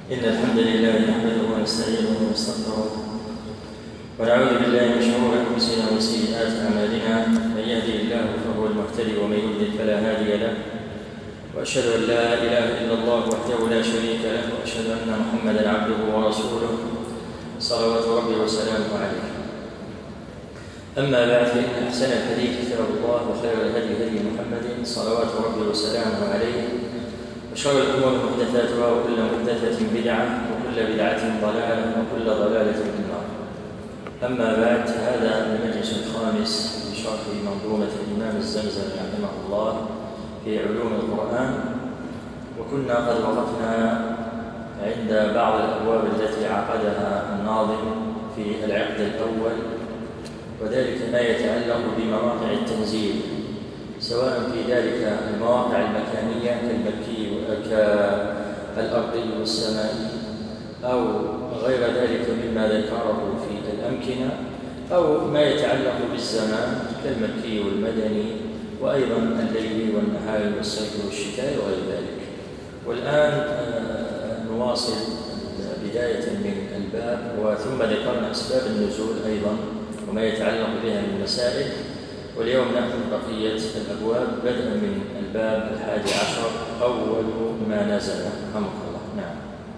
إن الحمد لله نحمده ونستعينه ونستغفره ونعوذ بالله من شرور أنفسنا وسيئات أعمالنا. من يهده الله فهو المهتدي ومن يضلل فلا هادي له، وأشهد أن لا إله إلا الله وحده لا شريك له، وأشهد أن محمدا عبده ورسوله صلوات ربي وسلامه عليه. أما بعد، فإن أحسن الحديث كتاب الله، وخير الهدي هدي محمد صلوات ربي وسلامه عليه، وشر الأمور محدثاتها، وكل محدثة بدعة، وكل بدعة ضلالة، وكل ضلالة في النار. أما بعد، هذا المجلس الخامس في شرح منظومة الإمام الزمزمي رحمه الله في علوم القرآن، وكنا قد وقفنا عند بعض الأبواب التي عقدها الناظم في العقد الأول، وذلك ما يتعلق بمواقع التنزيل، سواء في ذلك المواقع المكانية كالمكي كالأرضي والسمائي، أو غير ذلك مما ذكره في الأمكنة، أو ما يتعلق بالزمان كالمكي والمدني، وأيضا الليل والنهار والصيف والشتاء وغير ذلك. والآن نواصل بداية من الباب، وثم ذكرنا أسباب النزول أيضا وما يتعلق بها من مسائل، واليوم نأخذ بقية الأبواب بدءا من الباب 11 أول ما نزل. رحمه الله. نعم.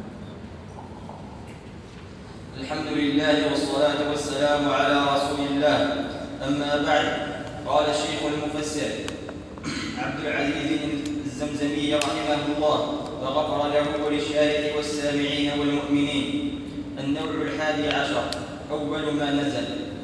الحمد لله والصلاة والسلام على رسول الله. أما بعد، قال الشيخ المفسر عبد العزيز الزمزمي رحمه الله وغفر له وللشارع والسامعين والمؤمنين: النوع 11 أول ما نزل.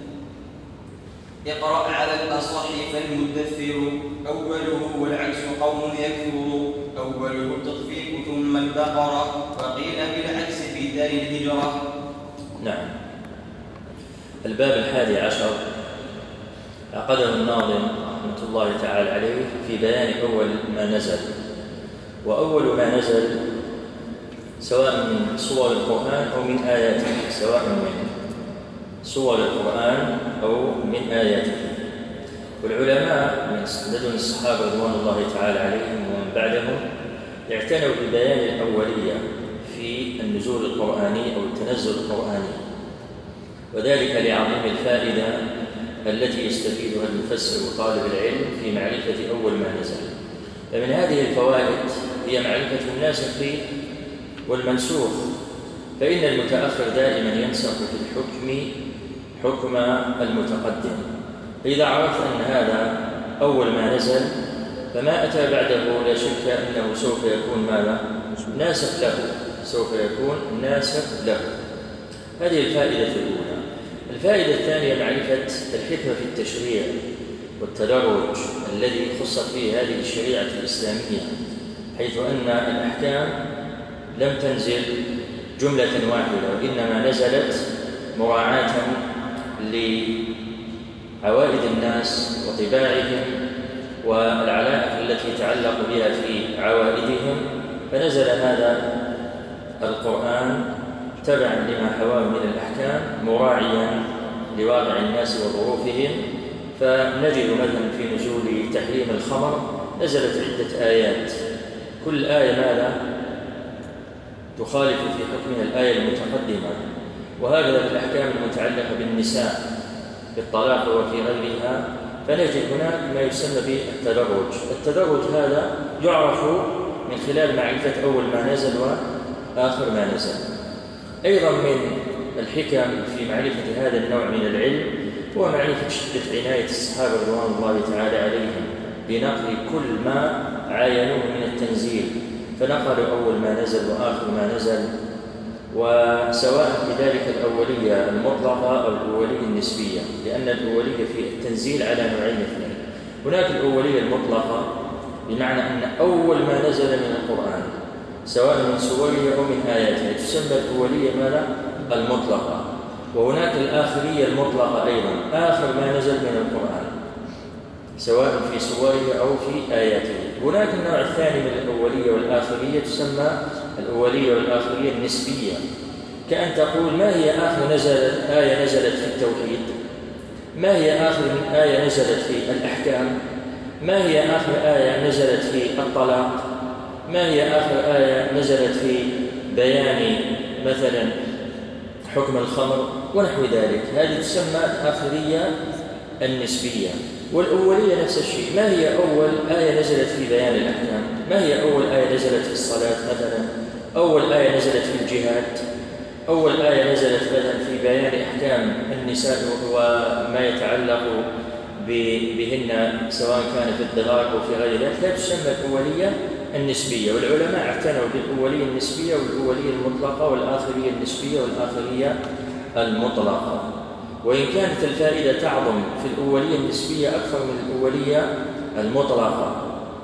اقرأ على الأصح فالمدثر أوله، والعكس قوم يكثر أوله التطفيق ثم البقرة، وقيل بالعكس في دار الهجرة. نعم. الباب 11 عقده الناظم رحمة الله تعالى عليه في بيان أول ما نزل. وأول ما نزل سواء من صور القرآن أو من آياته، سواء من صور القرآن أو من آياته. والعلماء من لدن الصحابة رضوان الله تعالى عليهم ومن بعدهم اعتنوا ببيان الأولية في النزول القرآني أو التنزل القرآني، وذلك لعظيم الفائدة التي يستفيدها المفسر وطالب العلم في معرفة أول ما نزل. فمن هذه الفوائد هي معرفة الناسخ والمنسوخ، فإن المتأخر دائما ينسخ في الحكم حكم المتقدم. فإذا عرفت أن هذا أول ما نزل، فما أتى بعده لا شك أنه سوف يكون ماذا؟ ناسخ له، سوف يكون ناسخ له. هذه الفائدة الأولى. الفائدة الثانية معرفة الحكمة في التشريع والتدرج الذي خصت فيه هذه الشريعة الإسلامية، حيث أن الأحكام لم تنزل جملة واحدة، وإنما نزلت مراعاة لعوائد الناس وطباعهم والعلائق التي تعلق بها في عوائدهم، فنزل هذا القرآن تبعا لما حواه من الأحكام مراعيا لواقع الناس وظروفهم. فنجد مثلا في نزول تحريم الخمر نزلت عدة آيات، كل آية ماذا؟ تخالف في حكمها الآية المتقدمة. وهكذا في الأحكام المتعلقة بالنساء بالطلاق وفي غيرها، فنجد هناك ما يسمى بالتدرج. التدرج هذا يعرف من خلال معرفة أول ما نزل وآخر ما نزل. أيضا من الحكم في معرفة هذا النوع من العلم هو معرفة شدة عناية الصحابة رضوان الله تعالى عليهم بنقل كل ما عاينوه من التنزيل، فنقلوا أول ما نزل وآخر ما نزل، وسواء في ذلك الأولية المطلقة أو الأولية النسبية، لأن الأولية في التنزيل على نوعين اثنين. هناك الأولية المطلقة بمعنى أن أول ما نزل من القرآن سواء من سوره أو من آياته تسمى الأولية ماذا؟ المطلقة. وهناك الآخرية المطلقة أيضا، آخر ما نزل من القرآن سواء في سوره أو في آياته. هناك النوع الثاني من الأولية والآخرية تسمى الأولية والآخرية النسبية، كأن تقول: ما هي آخر آية نزلت في التوحيد؟ ما هي آخر آية نزلت في الأحكام؟ ما هي آخر آية نزلت في الطلاق؟ ما هي آخر آية نزلت في بيان مثلا حكم الخمر ونحو ذلك، هذه تسمى الآخرية النسبية. والأولية نفس الشيء، ما هي أول آية نزلت في بيان الأحكام؟ ما هي أول آية نزلت في الصلاة مثلا؟ أول آية نزلت في الجهاد؟ أول آية نزلت مثلا في بيان أحكام النساء وما يتعلق بهن سواء كان في الضرار أو في غير ذلك، لا تسمى الأولية النسبية. والعلماء اعتنوا بالأولية النسبية والأولية المطلقة والآخرية النسبية والآخرية المطلقة. وإن كانت الفائدة تعظم في الأولية النسبية أكثر من الأولية المطلقة.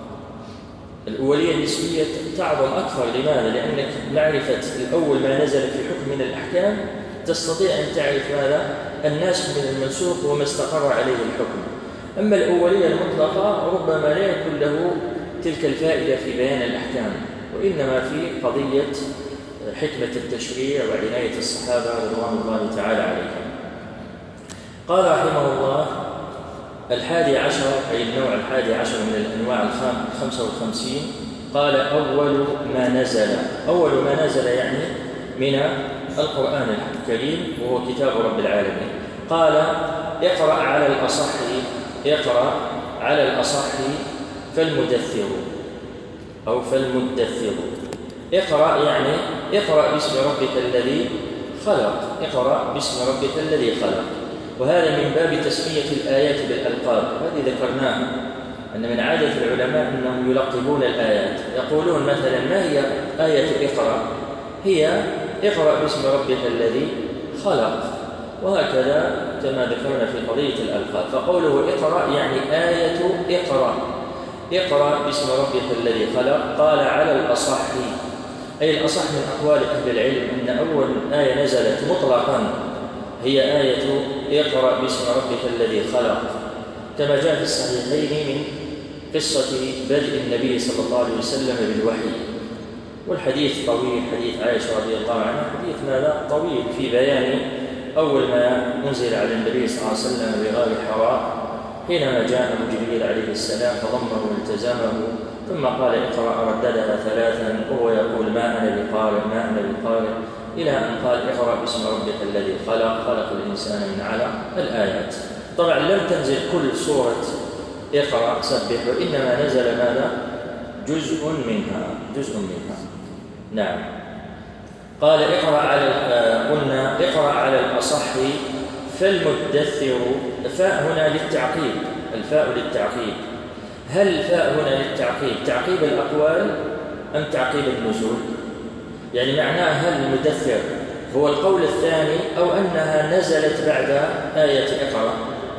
الأولية النسبية تعظم أكثر، لماذا؟ لأنك معرفة الأول ما نزل في حكم من الأحكام تستطيع أن تعرف ماذا؟ الناسخ من المنسوخ وما استقر عليه الحكم. أما الأولية المطلقة ربما لا يكون له تلك الفائدة في بيان الأحكام، وإنما في قضية حكمة التشريع وعناية الصحابة رضوان الله تعالى عليهم. قال رحمه الله: 11 أي النوع 11 من الأنواع 55. قال: أول ما نزل. أول ما نزل يعني من القرآن الكريم وهو كتاب رب العالمين. قال: اقرأ على الأصح، اقرأ على الأصح فالمدثر أو فالمدثر. اقرأ يعني اقرأ باسم ربك الذي خلق، اقرأ باسم ربك الذي خلق. وهذا من باب تسمية الآيات بالألقاب، هذه ذكرناها أن من عادة العلماء أنهم يلقبون الآيات، يقولون مثلا: ما هي آية اقرأ؟ هي اقرأ باسم ربك الذي خلق. وهكذا كما ذكرنا في قضية الألقاب. فقوله اقرأ يعني آية اقرأ، اقرأ باسم ربك الذي خلق. قال: على الأصح، أي الأصح من أقوال أهل العلم أن أول آية نزلت مطلقا هي آية اقرأ باسم ربك الذي خلق، كما جاء في الصحيحين من قصة بدء النبي صلى الله عليه وسلم بالوحي. والحديث طويل، حديث عائشة رضي الله عنها، حديث ماذا؟ طويل في بيان أول ما أنزل على النبي صلى الله عليه وسلم بغار حراء حينما جاء جبريل عليه السلام فضمه والتزمه ثم قال: اقرأ، رددها 3 وهو يقول: ما أنا بقارئ، ما أنا بقارئ، إلى أن قال: اقرأ باسم ربك الذي خلق، خلق الإنسان من علق. الآيات طبعا لم تنزل كل سورة اقرأ سبح، وإنما نزل ماذا؟ جزء منها. نعم. قال: اقرأ على قلنا اقرأ على الأصح فالمدثر. فاء هنا للتعقيب، الفاء للتعقيب. هل الفاء هنا للتعقيب تعقيب الأقوال أم تعقيب النزول؟ يعني معناه هل المدثر هو القول الثاني أو أنها نزلت بعد آية اقرأ؟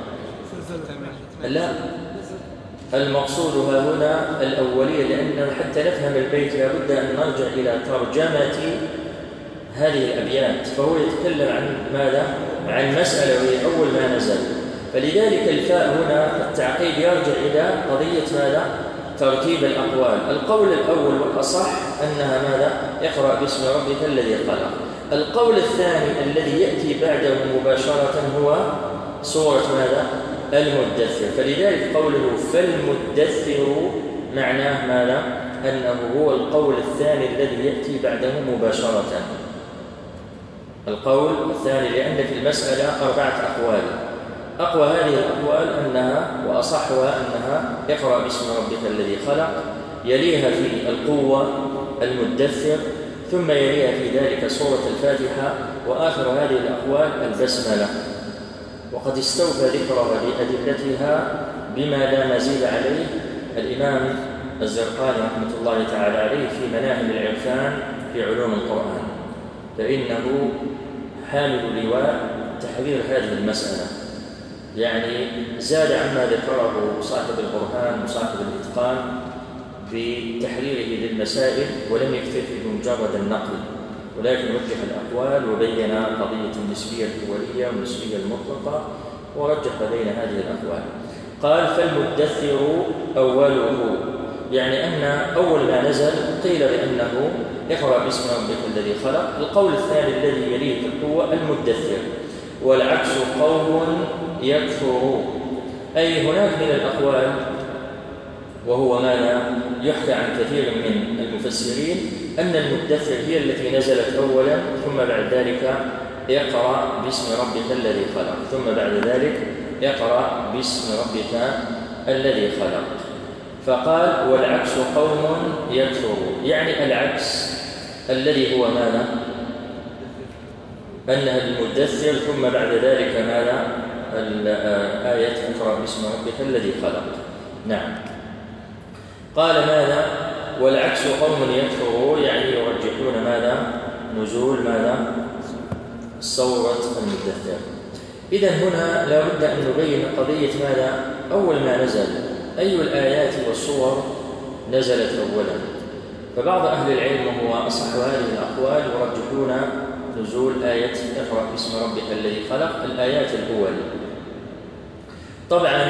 لا، المقصود هنا الأولية، لأن حتى نفهم البيت لابد أن نرجع إلى ترجمة هذه الأبيات. فهو يتكلم عن ماذا؟ عن مسألة وهي أول ما نزل، فلذلك الفاء هنا التعقيب يرجع إلى قضية ماذا؟ ترتيب الأقوال. القول الأول والأصح أنها ماذا؟ اقرأ باسم ربك الذي خلق. القول الثاني الذي يأتي بعده مباشرة هو سورة ماذا؟ المدثر. فلذلك قوله فالمدثر معناه ماذا؟ أنه هو القول الثاني الذي يأتي بعده مباشرة. القول الثاني، لأن في المسألة 4 أقوال. أقوى هذه الأقوال أنها وأصحها أنها اقرأ باسم ربك الذي خلق، يليها في القوة المدثر، ثم يليها في ذلك سورة الفاتحة، وآخر هذه الأقوال البسملة. وقد استوفى ذكرها بأدلتها بما لا مزيد عليه الإمام الزرقاني رحمة الله تعالى عليه في مناهل العرفان في علوم القرآن، فإنه حامل لواء تحرير هذه المسألة، يعني زاد عما ذكره صاحب البرهان وصاحب الإتقان بتحريره للمسائل، ولم يكتفي بمجرد النقل، ولكن وجه الأقوال وبين قضية النسبية الأولية والنسبية المطلقة ورجح بين هذه الأقوال. قال: فالمدثر أوله، يعني أن أول ما نزل قيل بأنه اقرأ باسم ربك الذي خلق. القول الثاني الذي يليه في القوة المدثر، والعكس قوم يكثر. أي هناك من الأقوال، وهو ماذا يحكى عن كثير من المفسرين، أن المدثر هي التي نزلت أولا، ثم بعد ذلك اقرأ باسم ربك الذي خلق، ثم بعد ذلك اقرأ باسم ربك الذي خلق. فقال والعكس قوم يكفر، يعني العكس الذي هو ماذا؟ أنها المدثر ثم بعد ذلك ماذا؟ الآية اقرأ باسم ربك الذي خلق. نعم. قال ماذا؟ والعكس قوم يكفر، يعني يرجحون ماذا؟ نزول ماذا؟ سورة المدثر. إذن هنا لا بد أن نبين قضية ماذا؟ أول ما نزل أي الآيات والصور نزلت أولا. فبعض أهل العلم وهو أصح هذه الأقوال يرجحون نزول آية اقرأ باسم ربك الذي خلق الآيات الأول. طبعا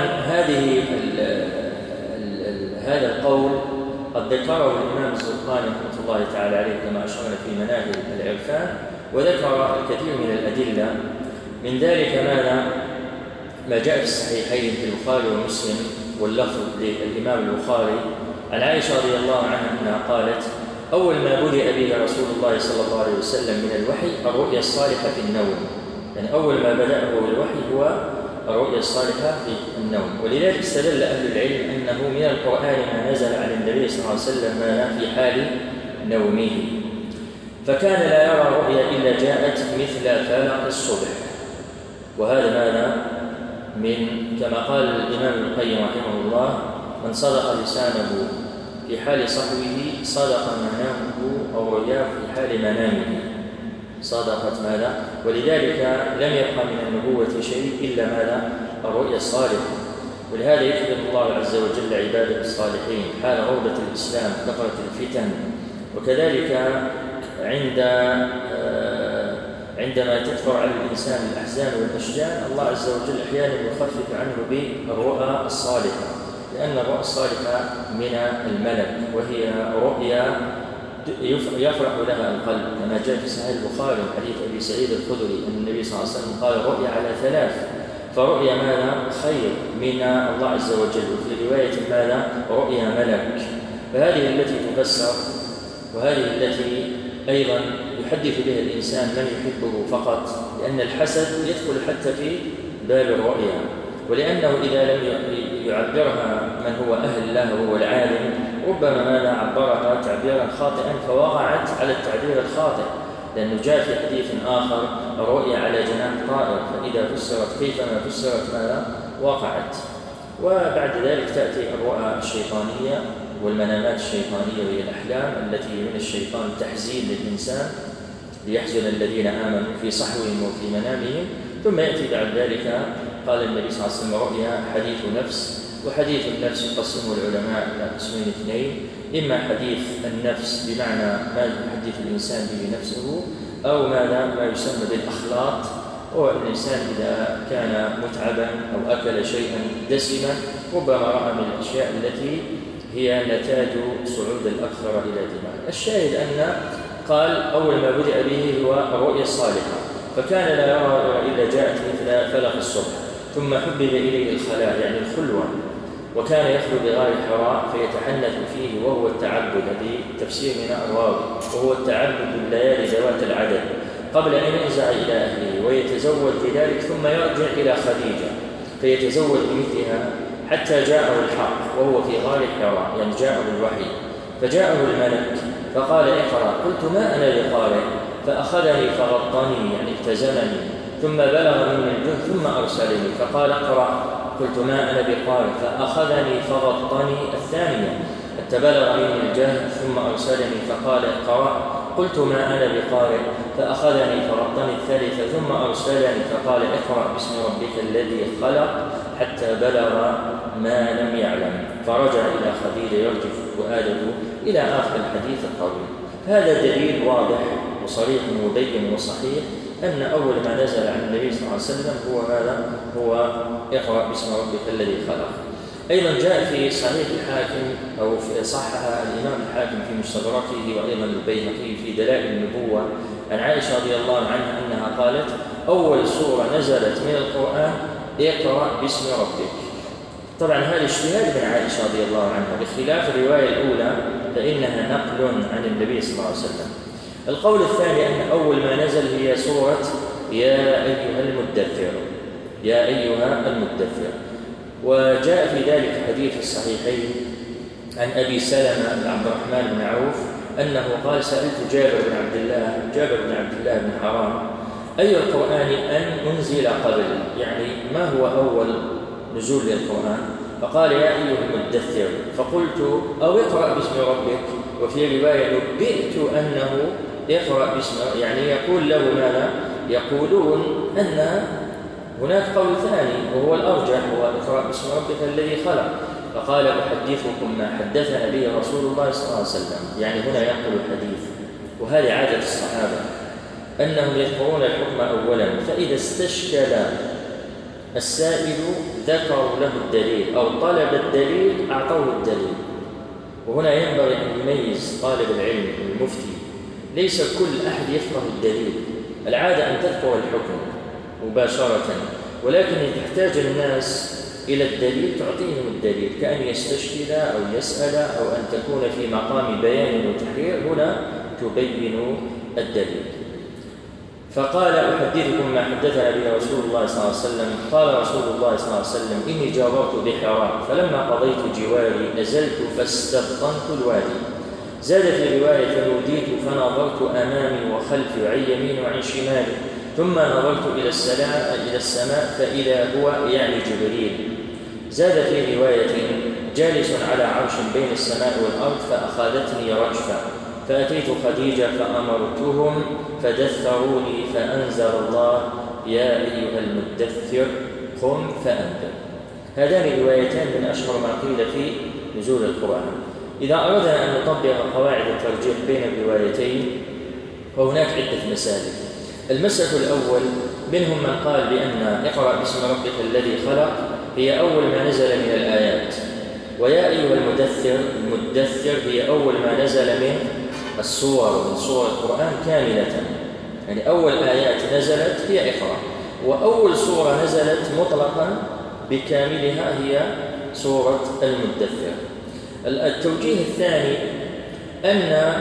هذا القول قد ذكره الإمام الزرقاني رحمه الله تعالى عليه كما أشرنا في مناهل العرفان، وذكر الكثير من الأدلة، من ذلك ماذا؟ ما جاء في الصحيحين في البخاري ومسلم، واللفظ للإمام البخاري عن عائشة رضي الله عنها أنها قالت أول ما بدأ به رسول الله صلى الله عليه وسلم من الوحي الرؤيا الصالحة في النوم، يعني أول ما بدأه الوحي هو الرؤيا الصالحة في النوم. ولذلك استدل أهل العلم أنه من القرآن ما نزل على النبي صلى الله عليه وسلم في حال نومه، فكان لا يرى رؤيا إلا جاءت مثل فلق الصبح. وهذا ماذا؟ من كما قال الإمام ابن القيم رحمه الله من صدق لسانه في حال صحوه صدق منامه أو رؤياه في حال منامه، صدقت ماذا؟ ولذلك لم يبقى من النبوة شيء إلا ماذا؟ الرؤيا الصالحة. ولهذا يكرم الله عز وجل عباده الصالحين حال غربة الإسلام كثرة الفتن. وكذلك عندما تدفع على الإنسان الأحزان والأشجان الله عز وجل أحيانا يخفف عنه بالرؤى الصالحة، لأن الرؤى الصالحة من الملك، وهي رؤيا يفرح لها القلب، كما جاء في صحيح البخاري من حديث أبي سعيد الخدري أن النبي صلى الله عليه وسلم قال رؤيا على ثلاث، فرؤيا ماذا؟ خير من الله عز وجل، وفي رواية ماذا؟ رؤيا ملك. فهذه التي تفسر، وهذه التي أيضا يحدث بها الإنسان من يحبه فقط، لأن الحسد يدخل حتى في باب الرؤيا، ولأنه إذا لم يعبرها من هو أهل له وهو العالم ربما ماذا؟ عبرها تعبيرا خاطئا فوقعت على التعبير الخاطئ، لأنه جاء في حديث آخر الرؤيا على جناح طائر، فإذا فسرت كيفما فسرت ماذا؟ وقعت. وبعد ذلك تأتي الرؤى الشيطانية والمنامات الشيطانية، وهي الأحلام التي من الشيطان تحزين للإنسان ليحزن الذين آمنوا في صحوهم وفي منامهم. ثم يأتي بعد ذلك قال النبي صلى الله عليه وسلم رؤيا حديث نفس، وحديث النفس يقسمه العلماء إلى قسمين اثنين، إما حديث النفس بمعنى ما يحدث الإنسان به نفسه، أو ماذا؟ ما يسمى بالأخلاط، هو الإنسان إذا كان متعبا أو أكل شيئا دسما ربما رأى من الأشياء التي هي نتاج صعود الأكثر إلى دماغ. الشاهد أن قال أول ما بدأ به هو الرؤيا الصالحة، فكان لا يرى إلا جاءت مثل فلق الصبح. ثم حبب إليه الخلاء يعني الخلوة، وكان يخلو بغار حراء فيتحنث فيه، وهو التعبد، هذه تفسير من الراوي، وهو التعبد الليالي ذوات العدد قبل أن ينزع إلى أهله ويتزوج بذلك، ثم يرجع إلى خديجة فيتزوج بمثلها حتى جاءه الحق وهو في غار حراء، يعني جاءه الوحي، فجاءه الملك فقال اقرأ، قلت ما أنا بقارئ، فأخذني فغطني يعني التزمني، ثم بلغ مني الجهد ثم أرسلني فقال اقرأ، قلت ما أنا بقارئ، فأخذني فغطني الثانية حتى بلغ مني الجهد ثم أرسلني فقال اقرأ، قلت ما أنا بقارئ، فأخذني فغطني الثالثة ثم أرسلني فقال اقرأ باسم ربك الذي خلق، حتى بلغ ما لم يعلم، فرجع إلى خديجة يرجف فؤاده إلى آخر الحديث الطويل. هذا دليل واضح وصريح مبين وصحيح أن أول ما نزل عن النبي صلى الله عليه وسلم هو ماذا؟ هو اقرأ باسم ربك الذي خلق. أيضا جاء في صحيح الحاكم أو في صحها الإمام الحاكم في مستدركه، وأيضا البيهقي في دلائل النبوة عن عائشة رضي الله عنها أنها قالت أول سورة نزلت من القرآن اقرأ باسم ربك. طبعا هذا اجتهاد من عائشة رضي الله عنها، بخلاف الرواية الأولى فإنها نقل عن النبي صلى الله عليه وسلم. القول الثاني أن أول ما نزل هي سورة يا أيها المدثر، يا أيها المدثر. وجاء في ذلك حديث الصحيحين عن أبي سلمة بن عبد الرحمن بن عوف أنه قال: سألت جابر بن عبد الله بن حرام أي القرآن أن أنزل قبل، يعني ما هو أول نزول للقرآن؟ فقال: يا أيها المدثر. فقلت: أو اقرأ باسم ربك. وفي رواية نبئت أنه اقرأ باسم، يعني يقول له ماذا؟ يقولون أن هناك قول ثاني وهو الأرجح، هو اقرأ باسم ربك الذي خلق. فقال: أحدثكم ما حدثنا به رسول الله صلى الله عليه وسلم، يعني هنا ينقل الحديث. وهذه عادة الصحابة أنهم يذكرون الحكم أولا، فإذا استشكل السائل ذكروا له الدليل أو طلب الدليل أعطوه الدليل. وهنا ينبغي أن يميز طالب العلم المفتي، ليس كل أحد يفهم الدليل. العادة أن تذكر الحكم مباشرة، ولكن تحتاج الناس إلى الدليل تعطيهم الدليل، كأن يستشكل أو يسأل أو أن تكون في مقام بيان وتحرير، هنا تبين الدليل. فقال: أحدثكم ما حدثنا به رسول الله صلى الله عليه وسلم. قال رسول الله صلى الله عليه وسلم: إني جاورت بحراء فلما قضيت جواري نزلت فاستبطنت الوادي. زاد في رواية: فنوديت فنظرت أمامي وخلفي وعن يميني وعن شمالي، ثم نظرت إلى السماء فإذا هو يعني جبريل. زاد في رواية: جالس على عرش بين السماء والأرض فأخذتني رجفة، فأتيت خديجة فأمرتهم فدثروني فأنزل الله: يا أيها المدثر قم فأنذر. هذان روايتان من أشهر ما قيل في نزول القرآن. إذا أردنا أن نطبق قواعد الترجيح بين الروايتين فهناك عدة مسالك. المسلك الأول منهم من قال بأن اقرأ باسم ربك الذي خلق هي أول ما نزل من الآيات، ويا أيها المدثر هي أول ما نزل من السور، من سور القرآن كاملة، يعني أول آيات نزلت هي اقرأ، وأول سورة نزلت مطلقا بكاملها هي سورة المدثر. التوجيه الثاني أن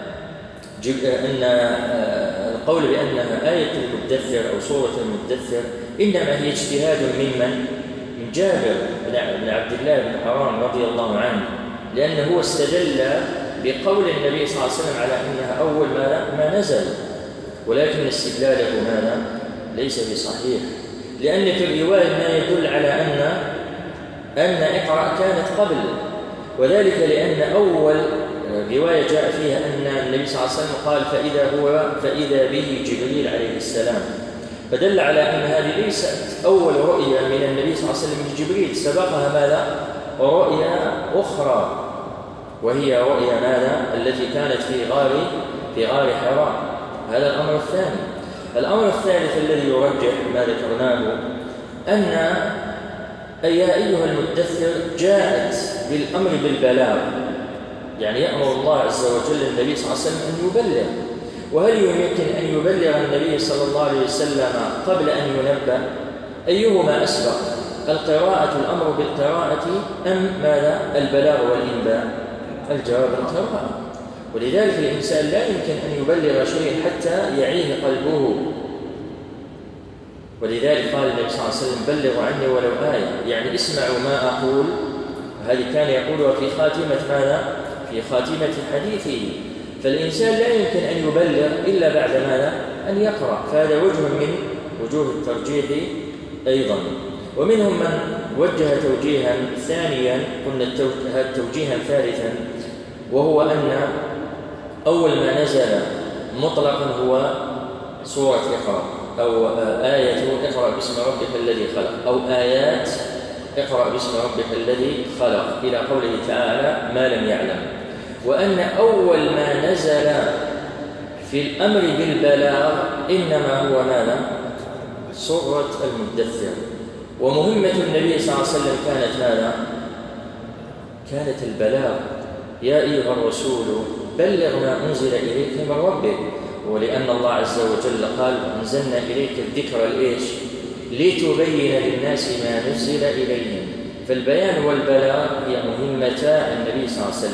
القول بأنها آية المدثر أو سورة المدثر إنما هي اجتهاد من جابر بن عبد الله بن حرام رضي الله عنه، لأنه هو استدل بقول النبي صلى الله عليه وسلم على أنها أول ما نزل، ولكن استدلاله ماذا؟ ليس بصحيح، لأن في الرواية ما يدل على أن اقرأ كانت قبل، وذلك لأن أول رواية جاء فيها أن النبي صلى الله عليه وسلم قال: فإذا به جبريل عليه السلام، فدل على أن هذه ليست أول رؤية من النبي صلى الله عليه وسلم لجبريل، سبقها ماذا؟ رؤيا أخرى، وهي رؤيا ماذا؟ التي كانت في غار حراء. هذا الأمر الثاني. الأمر الثالث الذي يرجح ما ذكرناه أن يا أيها المدثر جاءت بالأمر بالبلاغ، يعني يأمر الله عز وجل النبي صلى الله عليه وسلم أن يبلغ. وهل يمكن أن يبلغ النبي صلى الله عليه وسلم قبل أن ينبأ؟ أيهما أسبق؟ الأمر بالقراءة أم ماذا؟ البلاغ والإنباء؟ الجواب القراءة. ولذلك الإنسان لا يمكن أن يبلغ شيء حتى يعيه قلبه، ولذلك قال النبي صلى الله عليه وسلم: بلغوا عني ولو آية، يعني اسمعوا ما أقول. وهذه كان يقولها في خاتمة ماذا؟ في خاتمة حديثه. فالإنسان لا يمكن أن يبلغ إلا بعد ماذا؟ أن يقرأ. فهذا وجه من وجوه الترجيح أيضا. ومنهم من وجه توجيها ثانيا، قلنا توجيها ثالثا، وهو أن أول ما نزل مطلقا هو سورة اقرأ، أو آية اقرأ باسم ربك الذي خلق، أو آيات اقرأ باسم ربك الذي خلق إلى قوله تعالى: ما لم يعلم. وأن أول ما نزل في الأمر بالبلاغ إنما هو ماذا؟ سورة المدثر. ومهمة النبي صلى الله عليه وسلم كانت ماذا؟ كانت البلاغ. يا أيها الرسول بلغ ما أنزل إليك من ربك. ولأن الله عز وجل قال: أنزلنا إليك الذكر الإيش؟ لتبين للناس ما نزل إليهم. فالبيان والبلاغ هي مهمتا النبي صلى الله عليه وسلم.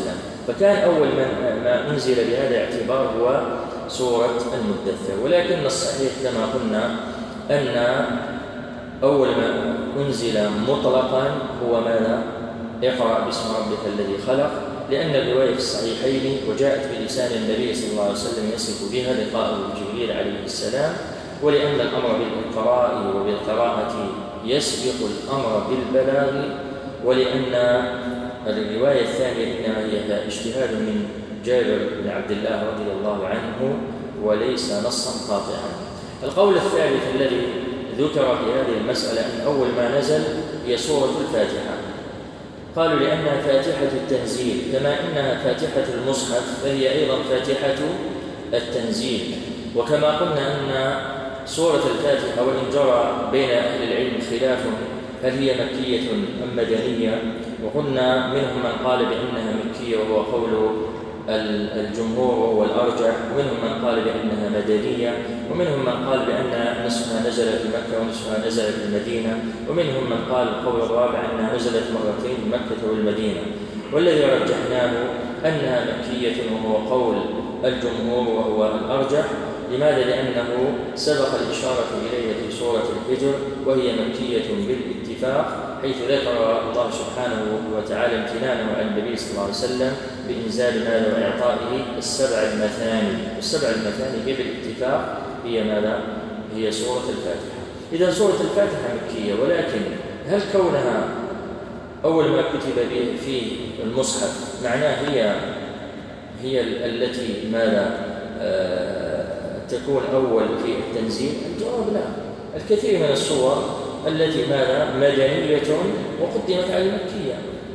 فكان أول ما أنزل بهذا الاعتبار هو سورة المدثر. ولكن الصحيح كما قلنا أن أول ما أنزل مطلقا هو ماذا؟ اقرأ باسم ربك الذي خلق، لأن الرواية في الصحيحين وجاءت بلسان النبي صلى الله عليه وسلم يصف بها لقاءه جبريل عليه السلام، ولأن الأمر بالإقراء وبالقراءة يسبق الأمر بالبلاغ، ولأن الرواية الثانية إنما هي اجتهاد من جابر بن عبد الله رضي الله عنه وليس نصا قاطعا. القول الثالث الذي ذكر في هذه المسألة أن أول ما نزل هي سورة الفاتحة. قالوا لأنها فاتحة التنزيل، كما إنها فاتحة المصحف فهي أيضا فاتحة التنزيل. وكما قلنا أن سورة الفاتحة وإن جرى بين أهل العلم خلاف هل هي مكية أم مدنية، وقلنا منهم من قال بأنها مكية وهو قول الجمهور وهو الأرجح، ومنهم من قال بأنها مدنية، ومنهم من قال بأن نصفها نزل في مكة ونصفها نزل في المدينة، ومنهم من قال القول الرابع أنها نزلت مرتين في مكة والمدينة. والذي رجحناه أنها مكية وهو قول الجمهور وهو الأرجح. لماذا؟ لأنه سبق الإشارة إليها في سورة الحجر وهي مكية بالاتفاق، حيث ذكر الله سبحانه وتعالى امتنانه على النبي صلى الله عليه وسلم بإنزال ماذا وإعطائه السبع المثاني، والسبع المثاني هي بالاتفاق هي ماذا؟ هي سورة الفاتحة. إذا سورة الفاتحة مكية، ولكن هل كونها أول ما كتب به في المصحف معناه هي التي ماذا تكون أول في التنزيل؟ الجواب لا. الكثير من الصور التي ماذا مدنية وقدمت على المكية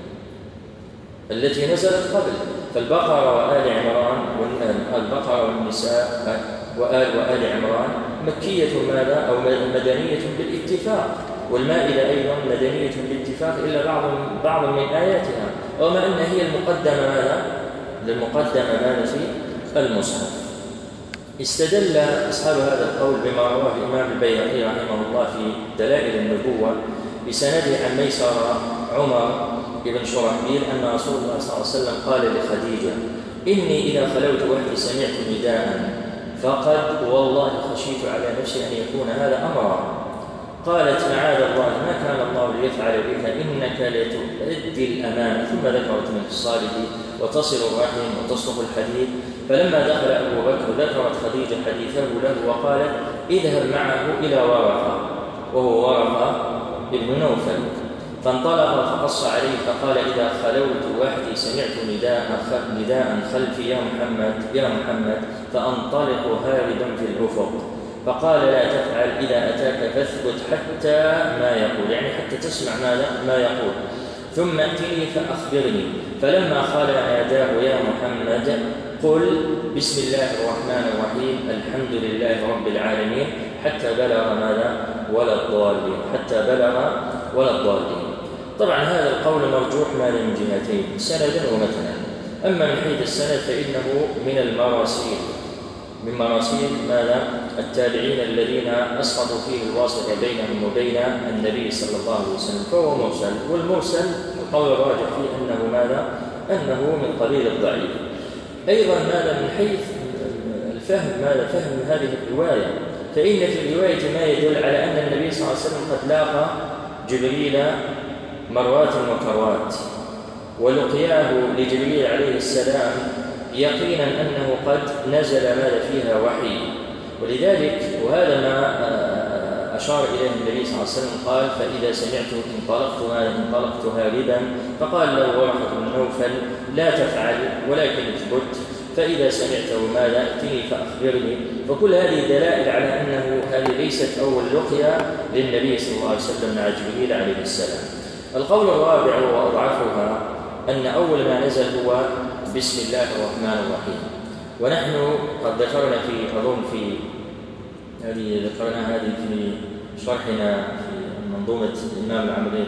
التي نزلت قبل، فالبقرة وآل عمران البقرة والنساء وآل عمران مكية ماذا أو مدنية بالاتفاق، والمائدة أيضا مدنية بالاتفاق إلا بعض من آياتها، وما أن هي المقدمة ماذا في المصحف. استدل أصحاب هذا القول بما رواه الإمام البيهقي رحمه الله في دلائل النبوة بسنده عن ميسر عمر بن شرحبيل أن رسول الله صلى الله عليه وسلم قال لخديجة: إني إذا خلوت وحدي سمعت نداء فقد والله خشيت على نفسي أن يكون هذا أمرا. قالت: معاذ الله، ما كان الله ليفعل بك، إنك لتؤدي الأمانة. ثم ذكرت من الصالح وتصل الرحم وتصلح الحديث. فلما دخل أبو بكر ذكرت خديجة حديثه له وقالت: اذهب معه إلى ورقة، وهو ورقة ابن نوفل. فانطلق فقص عليه فقال: إذا خلوت وحدي سمعت نداء خلفي يا محمد فأنطلق هاربا في الأفق. فقال: لا تفعل، إذا أتاك فاثبت حتى ما يقول، يعني حتى تسمع ما يقول، ثم أتني فأخبرني. فلما خلع ناداه: يا محمد قل بسم الله الرحمن الرحيم الحمد لله رب العالمين حتى بلغ ماذا؟ ولا الضالين. طبعا هذا القول مرجوح ماذا من جهتين، سندا ومتنا. أما من حيث السند فإنه من مراسيل ماذا؟ التابعين الذين أسقطوا فيه الواسطة بينهم وبين النبي صلى الله عليه وسلم، فهو مرسل. والمرسل القول الراجح فيه أنه من قبيل الضعيف. أيضا ماذا من حيث الفهم فهم هذه الرواية، فإن في الرواية ما يدل على أن النبي صلى الله عليه وسلم قد لاقى جبريل مرات وكرات، ولقياه لجبريل عليه السلام يقينا أنه قد نزل ماذا فيها وحي. ولذلك وهذا ما أشار إليه النبي صلى الله عليه وسلم قال: فإذا سمعت انطلقت هاربا. فقال له ورقة بن نوفل: لا تفعل ولكن اثبت، فإذا سمعته ماذا ائتني فأخبرني. فكل هذه دلائل على أنه هذه ليست أول لقيا للنبي صلى الله عليه وسلم مع جبريل عليه السلام. القول الرابع وأضعفها أن أول ما نزل هو بسم الله الرحمن الرحيم. ونحن قد ذكرنا في شرحنا في منظومة الإمام العملية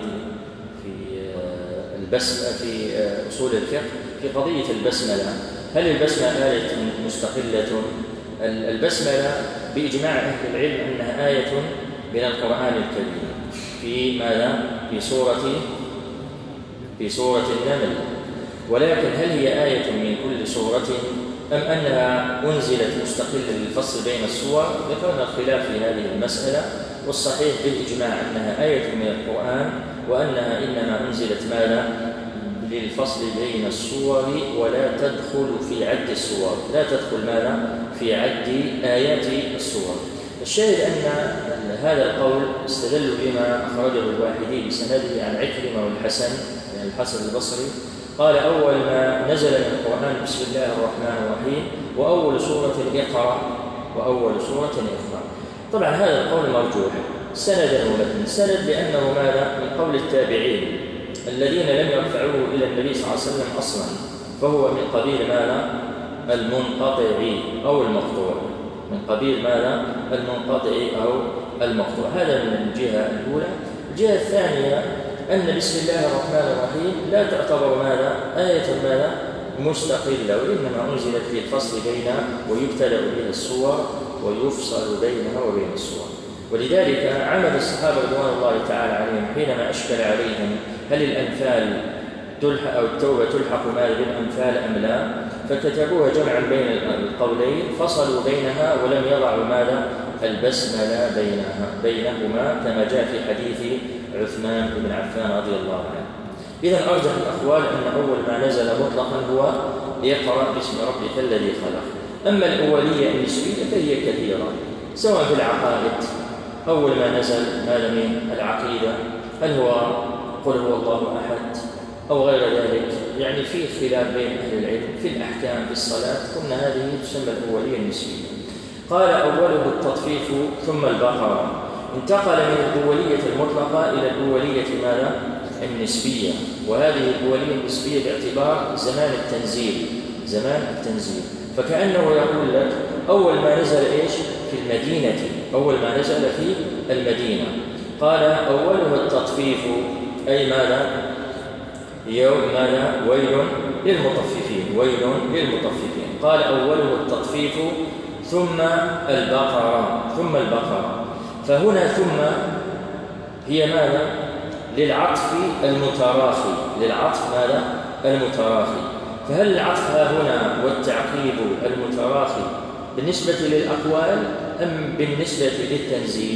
في أصول الفقه في قضية البسملة. هل البسملة آية مستقلة؟ البسملة بإجماع أهل العلم أنها آية من القرآن الكريم في ماذا؟ في سورة النمل. ولكن هل هي آية من كل سورة أم أنها أنزلت مستقلة للفصل بين السور؟ ذكرنا الخلاف في هذه المسألة، والصحيح بالإجماع أنها آية من القرآن، وأنها إنما أنزلت ماذا؟ للفصل بين السور، ولا تدخل في عد السور، لا تدخل ماذا؟ في عد آيات السور. الشاهد أن هذا القول استدل بما أخرجه الواحدي بسنده عن عكرمة والحسن، يعني الحسن البصري، قال أول ما نزل من القرآن بسم الله الرحمن الرحيم، وأول سورة اقرأ، وأول سورة اقرأ. طبعا هذا القول مرجوح سندا ومتنا. سند لأنه ماذا؟ من قول التابعين الذين لم يرفعوه إلى النبي صلى الله عليه وسلم أصلا، فهو من قبيل ماذا؟ المنقطع أو المقطوع، من قبيل ماذا؟ المنقطع أو المقطوع. هذا من الجهة الأولى. الجهة الثانية أن بسم الله الرحمن الرحيم لا تعتبر ماذا؟ آية ماذا؟ مستقلة، وإنما أنزلت في الفصل بين ويبتدأ بها السور ويفصل بينها وبين السور. ولذلك عمد الصحابة رضوان الله تعالى عليهم حينما أشكل عليهم هل الأنفال تلحق أو التوبة تلحق ماذا بالأنفال أم لا، فكتبوها جمعا بين القولين، فصلوا بينها ولم يضعوا ماذا؟ البسملة بينهما، كما جاء في حديث عثمان بن عفان رضي الله عنه. إذن أرجح الأقوال أن أول ما نزل مطلقا هو اقرأ باسم ربك الذي خلق. أما الأولية النسبية فهي كثيرة، سواء في العقائد، أول ما نزل ماذا من العقيدة، هل هو قل هو الله أحد أو غير ذلك، يعني في خلاف بين أهل العلم في الأحكام في الصلاة، كنا هذه تسمى الأولية النسبية. قال أوله التطفيف ثم البقرة، انتقل من الأولية المطلقة إلى الأولية ماذا؟ النسبية، وهذه الأولية النسبية باعتبار زمان التنزيل، فكأنه يقول لك أول ما نزل إيش؟ في المدينة، أول ما نزل في المدينة. قال أوله التطفيف، أي ماذا؟ يوم ماذا؟ ويل للمطففين. قال أوله التطفيف ثم البقرة. فهنا ثم هي ماذا؟ للعطف المتراخي. فهل العطف هنا والتعقيب المتراخي بالنسبة للأقوال أم بالنسبة للتنزيل؟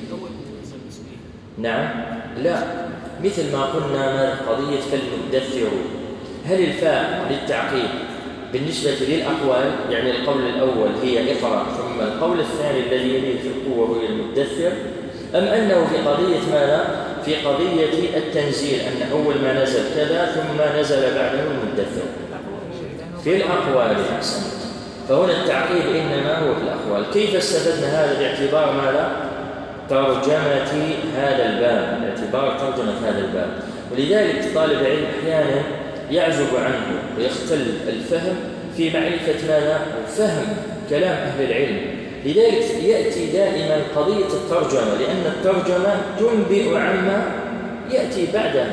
نعم، لا، مثل ما قلنا ما قضية فالمدثر، هل الفاء للتعقيب بالنسبة للأقوال، يعني القول الأول هي اقرأ، ثم القول الثاني الذي يليه في القوة هو المدثر، أم أنه في قضية ماذا؟ في قضية التنزيل، أن أول ما نزل كذا ثم نزل بعده المدثر في الأقوال. أحسنت. فهنا التعقيب إنما هو في الأقوال. كيف استفدنا هذا؟ باعتبار ماذا؟ ترجمة هذا الباب، ولذلك طالب العلم أحيانا يعزب عنه ويختل الفهم في معرفة ماذا؟ فهم كلام أهل العلم. لذلك يأتي دائما قضية الترجمة، لأن الترجمة تنبئ عما يأتي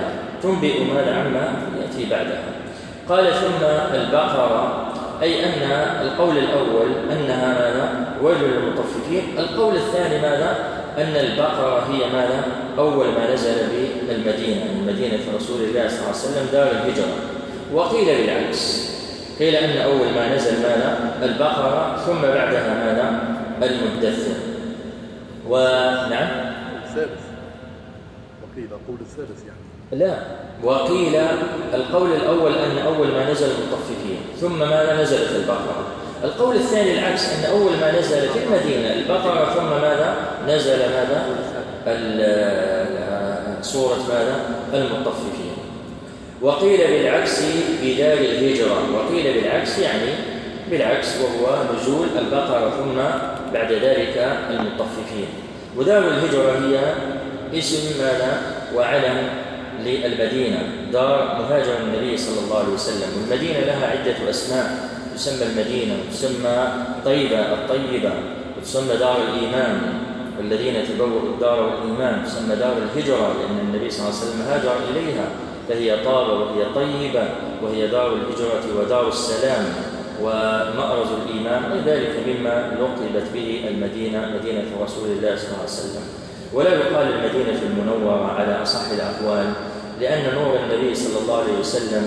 بعدها. قال ثم البقرة، أي أن القول الأول أنها ماذا؟ ويل للمطففين. القول الثاني ماذا؟ أن البقرة هي ماذا؟ أول ما نزل بالمدينة رسول الله صلى الله عليه وسلم دار الهجرة. وقيل بالعكس، قيل أن أول ما نزل ماذا؟ البقرة، ثم بعدها ماذا؟ المدثر. ونعم السادس، وقيل القول السادس يعني لا، وقيل القول الأول أن أول ما نزل المطففين، ثم ماذا؟ نزلت البقرة. القول الثاني العكس، أن أول ما نزل في المدينة البقرة، ثم ماذا؟ نزل ماذا؟ سورة ماذا؟ المطففين. وقيل بالعكس بدار الهجرة، وقيل بالعكس يعني بالعكس، وهو نزول البقرة ثم بعد ذلك المطففين. ودار الهجرة هي اسم ماذا؟ وعلم للمدينة، دار مهاجر النبي صلى الله عليه وسلم. والمدينة لها عدة أسماء، تسمى المدينة، وتسمى طيبة الطيبة، وتسمى دار الإيمان، والذين تبوأوا الدار والإيمان، تسمى دار الهجرة، لأن النبي صلى الله عليه وسلم هاجر إليها، فهي طابة وهي طيبة وهي دار الهجرة ودار السلام ومأرز الإيمان، وذلك مما لقبت به المدينة، مدينة رسول الله صلى الله عليه وسلم. ولا يقال المدينة المنورة على أصح الأقوال، لأن نور النبي صلى الله عليه وسلم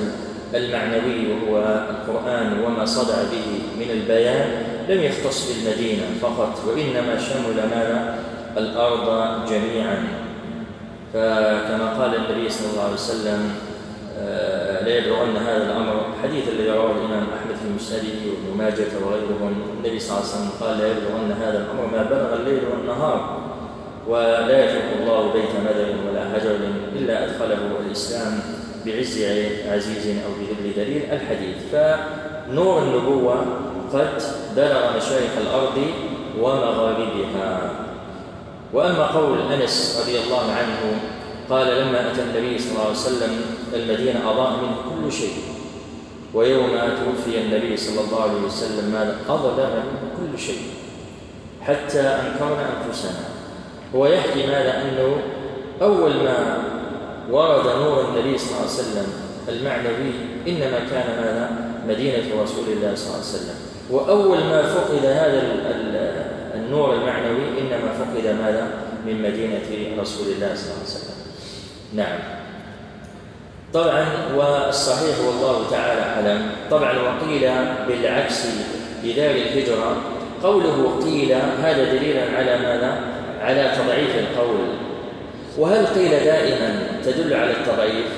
المعنوي وهو القرآن وما صدع به من البيان لم يختص بالمدينة فقط، وإنما شمل ماذا؟ الأرض جميعا. فكما قال النبي صلى الله عليه وسلم لا يبلغن هذا الأمر، حديث الذي رواه الإمام أحمد في مسنده وابن ماجه وغيرهم، النبي صلى الله عليه وسلم قال لا يبلغن هذا الأمر ما بلغ الليل والنهار، ولا يترك الله بيت مدر ولا هجر إلا أدخله الإسلام بعز عزيز أو بذل دليل الحديث. فنور النبوة قد بلغ مشارق الأرض ومغاربها. وأما قول أنس رضي الله عنه قال لما أتى النبي صلى الله عليه وسلم المدينة أضاء منه كل شيء، ويوم توفي النبي صلى الله عليه وسلم ماذا؟ أظلم منه كل شيء حتى أنكرنا أنفسنا. هو يحكي ماذا؟ أنه أول ما ورد نور النبي صلى الله عليه وسلم المعنوي إنما كان ماذا؟ مدينة رسول الله صلى الله عليه وسلم، وأول ما فقد هذا النور المعنوي إنما فقد ماذا؟ من مدينة رسول الله صلى الله عليه وسلم. نعم. طبعا والصحيح والله تعالى أعلم. طبعا وقيل بالعكس بدار الهجرة، قوله قيل هذا دليل على ماذا؟ على تضعيف القول. وهل قيل دائما تدل على التضعيف؟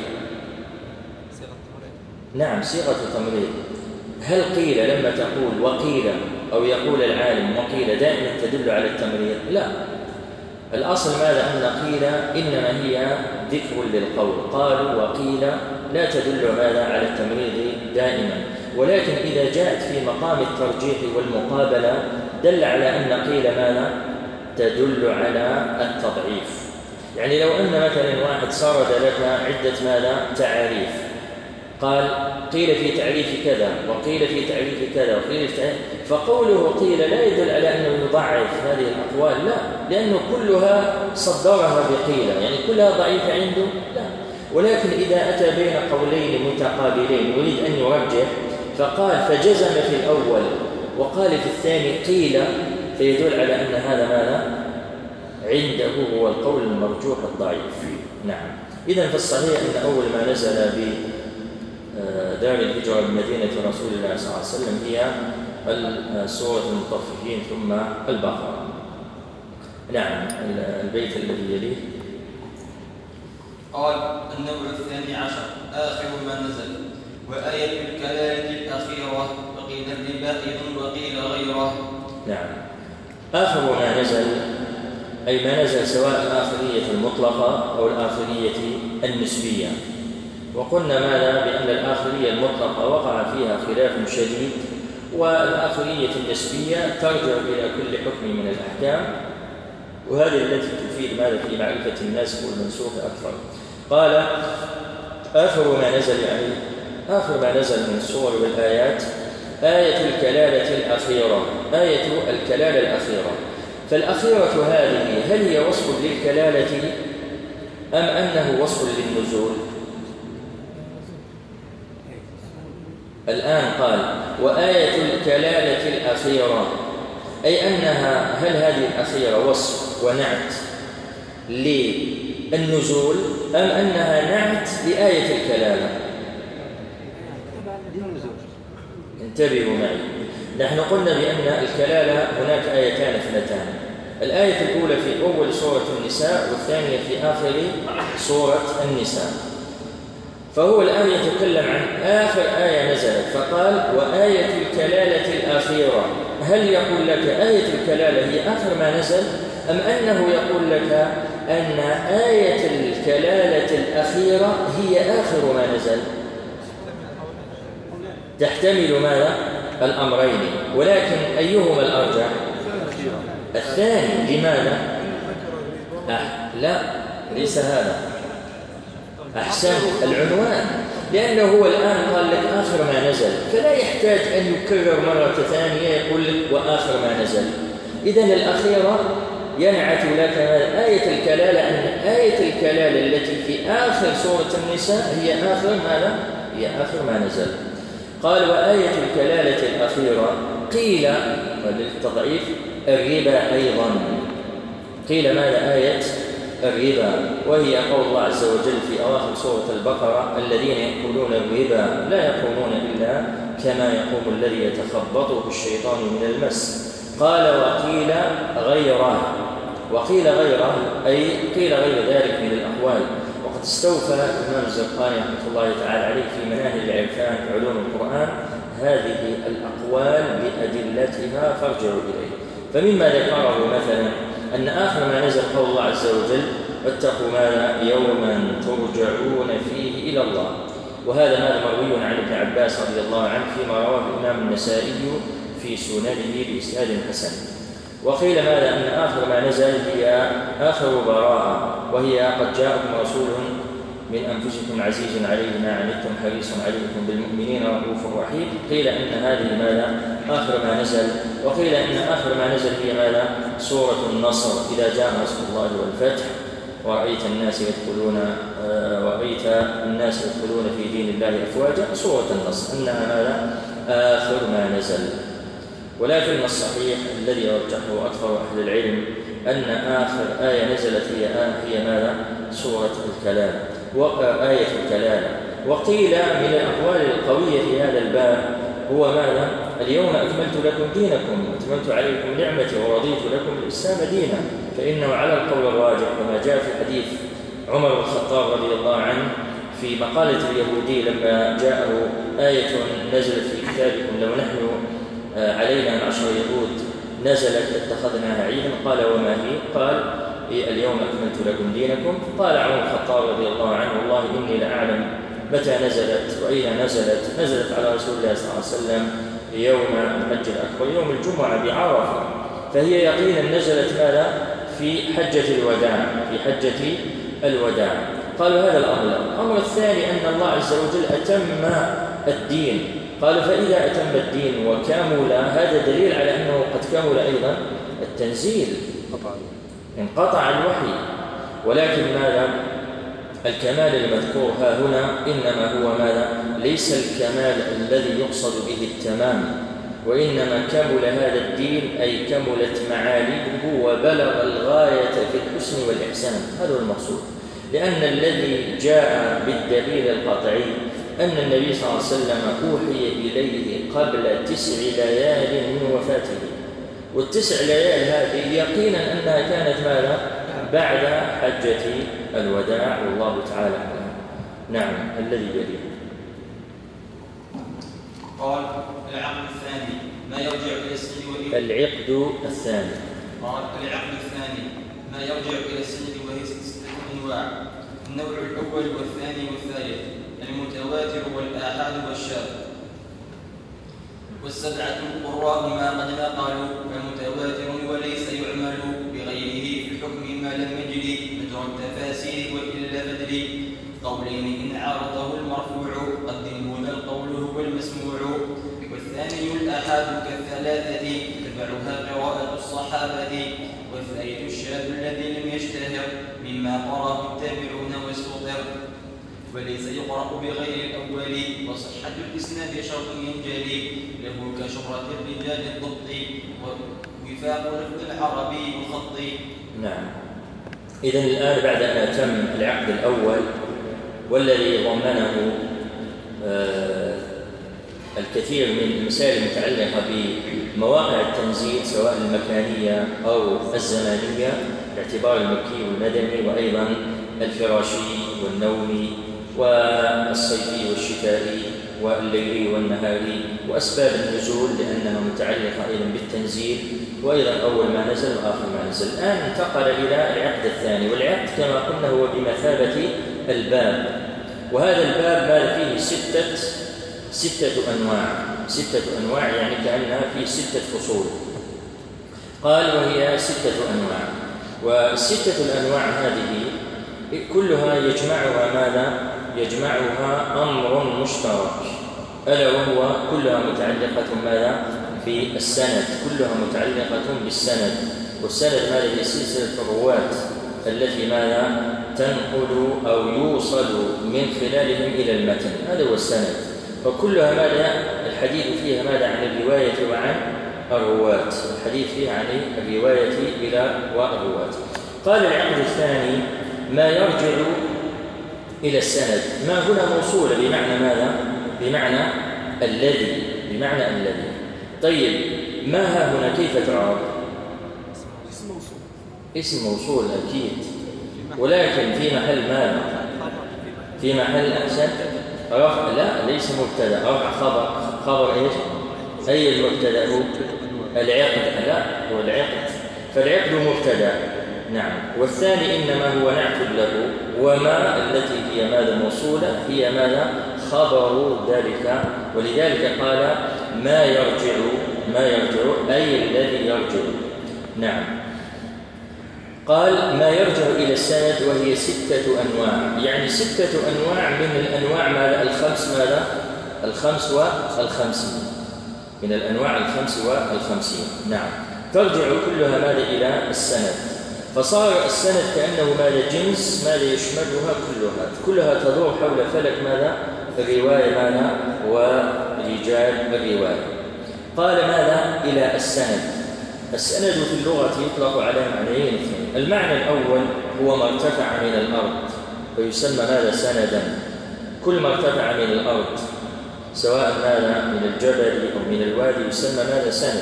نعم، صيغة تمريض. هل قيل لما تقول وقيل أو يقول العالم وقيل دائما تدل على التمريض؟ لا، الأصل ماذا؟ أن قيل إنما هي ذكر للقول، قالوا وقيل لا تدل ماذا؟ على التمريض دائما، ولكن إذا جاءت في مقام الترجيح والمقابلة دل على أن قيل ماذا؟ تدل على التضعيف. يعني لو أن مثلا واحد سرد لك عدة ماذا؟ تعاريف، قال قيل في تعريف كذا وقيل في تعريف كذا وقيل في تعريف، فقوله قيل لا يدل على أنه يضعف هذه الأقوال، لا، لأنه كلها صدرها بقيل، يعني كلها ضعيفة عنده، لا. ولكن إذا أتى بين قولين متقابلين يريد أن يرجح فقال فجزم في الأول وقال في الثاني قيل، فيدل على أن هذا ماذا؟ عنده هو القول المرجوح الضعيف. نعم. إذن فالصحيح أن أول ما نزل بدار الهجرة بمدينة رسول الله صلى الله عليه وسلم هي سورة المطففين ثم البقرة. نعم. البيت الذي يليه قال النوع الثاني عشر آخر ما نزل، وآية الكلالة الأخيرة وقيل الربا أيضا وقيل غيره. نعم. آخر ما نزل أي ما نزل سواء الآخرية المطلقة أو الآخرية النسبية. وقلنا ماذا؟ بأن الآخرية المطلقة وقع فيها خلاف شديد، والآخرية النسبية ترجع إلى كل حكم من الأحكام، وهذه التي تفيد ماذا؟ في معرفة الناسخ والمنسوخ أكثر. قال آخر ما نزل، يعني آخر ما نزل من السور والآيات آية الكلالة الأخيرة، آية الكلالة الأخيرة. فالأخيرة هذه هل هي وصف للكلالة أم أنه وصف للنزول؟ الآن قال وآية الكلالة الأخيرة، أي أنها هل هذه الأخيرة وصف ونعت للنزول أم أنها نعت لآية الكلالة؟ انتبهوا معي، نحن قلنا بأن الكلالة هناك آيتان اثنتان، الآية الأولى في أول سورة النساء والثانية في آخر سورة النساء. فهو الآن يتكلم عن آخر آية نزلت، فقال وآية الكلالة الأخيرة. هل يقول لك آية الكلالة هي آخر ما نزل أم أنه يقول لك أن آية الكلالة الأخيرة هي آخر ما نزل؟ تحتمل ماذا؟ الأمرين، ولكن أيهما الأرجح؟ الثاني. لماذا؟ لا، ليس هذا. أحسن، العنوان، لأنه هو الآن قال لك آخر ما نزل، فلا يحتاج أن يكرر مرة ثانية يقول لك وآخر ما نزل. إذن الأخيرة ينعت لك آية الكلالة، أن آية الكلالة التي في آخر سورة النساء هي آخر ماذا؟ هي آخر ما نزل. قال وآية الكلالة الأخيرة قيل وللتضعيف الربا أيضا. قيل ماذا؟ آية الربا، وهي قول الله عز وجل في أواخر سورة البقرة: الذين يأكلون الربا لا يقومون إلا كما يقوم الذي يتخبطه الشيطان من المس. قال: وقيل غيره أي قيل غير ذلك من الأقوال. وقد استوفى الإمام الزرقاني رحمة الله تعالى عليه في مناهج العرفان في علوم القرآن هذه الأقوال بأدلتها فارجعوا إليه. فمما ذكره مثلا أن آخر ما نزل قول الله عز وجل: واتقوا ماذا يوما ترجعون فيه إلى الله. وهذا ما مروي عن ابن عباس رضي الله عنه فيما رواه الإمام النسائي في سننه بإسناد حسن. وقيل ماذا أن آخر ما نزل هي آخر براءة، وهي: قد جاءكم رسول من أنفسكم عزيز عليه ما عنتم حريص عليكم بالمؤمنين رؤوف رحيم. قيل أن هذه ماذا آخر ما نزل. وقيل أن آخر ما نزل هي ماذا سورة النصر: إذا جاء نصر الله والفتح ورأيت الناس يدخلون في دين الله أفواجا. سورة النصر أنها ماذا آخر ما نزل. ولكن الصحيح الذي يرجحه أكثر أهل العلم أن آخر آية نزلت هي ماذا سورة الكلام وآية الكلام. وقيل من الأقوال القوية في هذا الباب هو ماذا: اليوم أكملت لكم دينكم وأتممت عليكم نعمتي ورضيت لكم الإسلام دينا. فإنه على القول الراجح كما جاء في حديث عمر بن الخطاب رضي الله عنه في مقالة اليهودي لما جاءه آية نزلت في كتابكم: لو نحن علينا 10 يهود نزلت اتخذناها عيدا. قال: وما هي؟ قال: اليوم أكملت لكم دينكم. قال عمر بن الخطاب رضي الله عنه: والله إني لأعلم متى نزلت وأين نزلت على رسول الله صلى الله عليه وسلم يوم الحج الأكبر يوم الجمعة بعرفة، فهي يقينا نزلت ماذا في حجة الوداع. قالوا هذا الأمر الثاني أن الله عز وجل أتم الدين. قالوا فإذا أتم الدين وكمل هذا دليل على أنه قد كمل أيضا التنزيل، انقطع الوحي. ولكن ماذا الكمال المذكور ها هنا إنما هو ماذا ليس الكمال الذي يقصد به التمام، وإنما كمل هذا الدين أي كملت معاليه وبلغ الغاية في الحسن والإحسان. هذا هو المقصود. لأن الذي جاء بالدليل القطعي أن النبي صلى الله عليه وسلم أوحي إليه قبل 9 ليال من وفاته، وال9 ليال هذه يقينا أنها كانت ماذا بعد حجة الوداع، والله تعالى أعلم. نعم. الذي يليه قال: العقد الثاني ما يرجع إلى السن العقد الثاني. قال: العقد الثاني ما يرجع إلى السن وهي 6 أنواع: النوع الأول والثاني والثالث، المتواتر والآحاد والشاذ. والسبعة القراء ما قد نقلوا فمتواتر وليس يعمل بغيره في الحكم ما لم يجري مجرى التفاسير وإلا فدري. قولين إن عارضه المرفوع قدمه ذا القول هو المسموع. والثاني الآحاد كالثلاثة تبعها قراءة الصحابة. والثالث الشاذ الذي لم يشتهر مما قرأه التابعون واستطر، وليس يقرأ بغير الأول. وصحة الإسناد شرط ينجلي له كشهرة الرجال الضبط ووفاق لفظ العربي والخط. نعم. إذن الآن بعد أن أتم العقد الأول والذي ضمنه الكثير من المسائل المتعلقة بمواقع التنزيل سواء المكانية أو الزمانية باعتبار المكي والمدني، وأيضا الفراشي والنومي والصيفي والشتائي والليلي والنهاري، وأسباب النزول لأنها متعلقة أيضا بالتنزيل، وأيضا أول ما نزل وآخر ما نزل. الآن انتقل إلى العقد الثاني، والعقد كما قلنا هو بمثابة الباب، وهذا الباب ما فيه ستة أنواع يعني كأنها فيه 6 فصول. قال وهي 6 أنواع، والستة الأنواع هذه كلها يجمعها أمر مشترك، ألا وهو كلها متعلقة ماذا بالسند، كلها متعلقة بالسند. والسند هذه سلسلة الرواة التي ماذا تنقل أو يوصل من خلالهم إلى المتن، هذا هو السند. فكلها ماذا الحديث فيها ماذا عن الرواية وعن الرواة، الحديث فيها عن الرواية إلى والرواة. قال العقد الثاني ما يرجع إلى السند، ما هنا موصولة بمعنى ماذا؟ بمعنى الذي، بمعنى الذي. طيب ما ها هنا كيف تعرف؟ اسم موصول أكيد، ولكن في محل ماذا؟ في محل أحسن رفع، لا ليس مبتدا، رفع خبر. خبر ايش؟ اي المبتدا هو العقد، لا هو العقد، فالعقد مبتدا. نعم. والثاني انما هو نعت له، وما التي هي ماذا موصوله هي ماذا؟ خبر ذلك. ولذلك قال ما يرجع، ما يرجع اي الذي يرجع. نعم. قال ما يرجع إلى السند وهي 6 أنواع، يعني 6 أنواع من الأنواع ماذا؟ الخمس ماذا؟ الخمس والخمسين، من الأنواع الخمس والخمسين. نعم. ترجع كلها ماذا؟ إلى السند، فصار السند كأنه ماذا؟ جنس ماذا يشملها كلها تدور حول فلك ماذا؟ الرواية ماذا؟ ورجال الرواية. قال ماذا؟ إلى السند. السند في اللغة يطلق على معنيين اثنين. المعنى الأول هو ما ارتفع من الأرض فيسمى ماذا؟ سندا. كل ما ارتفع من الأرض سواء ماذا؟ من الجبل أو من الوادي يسمى ماذا؟ سند.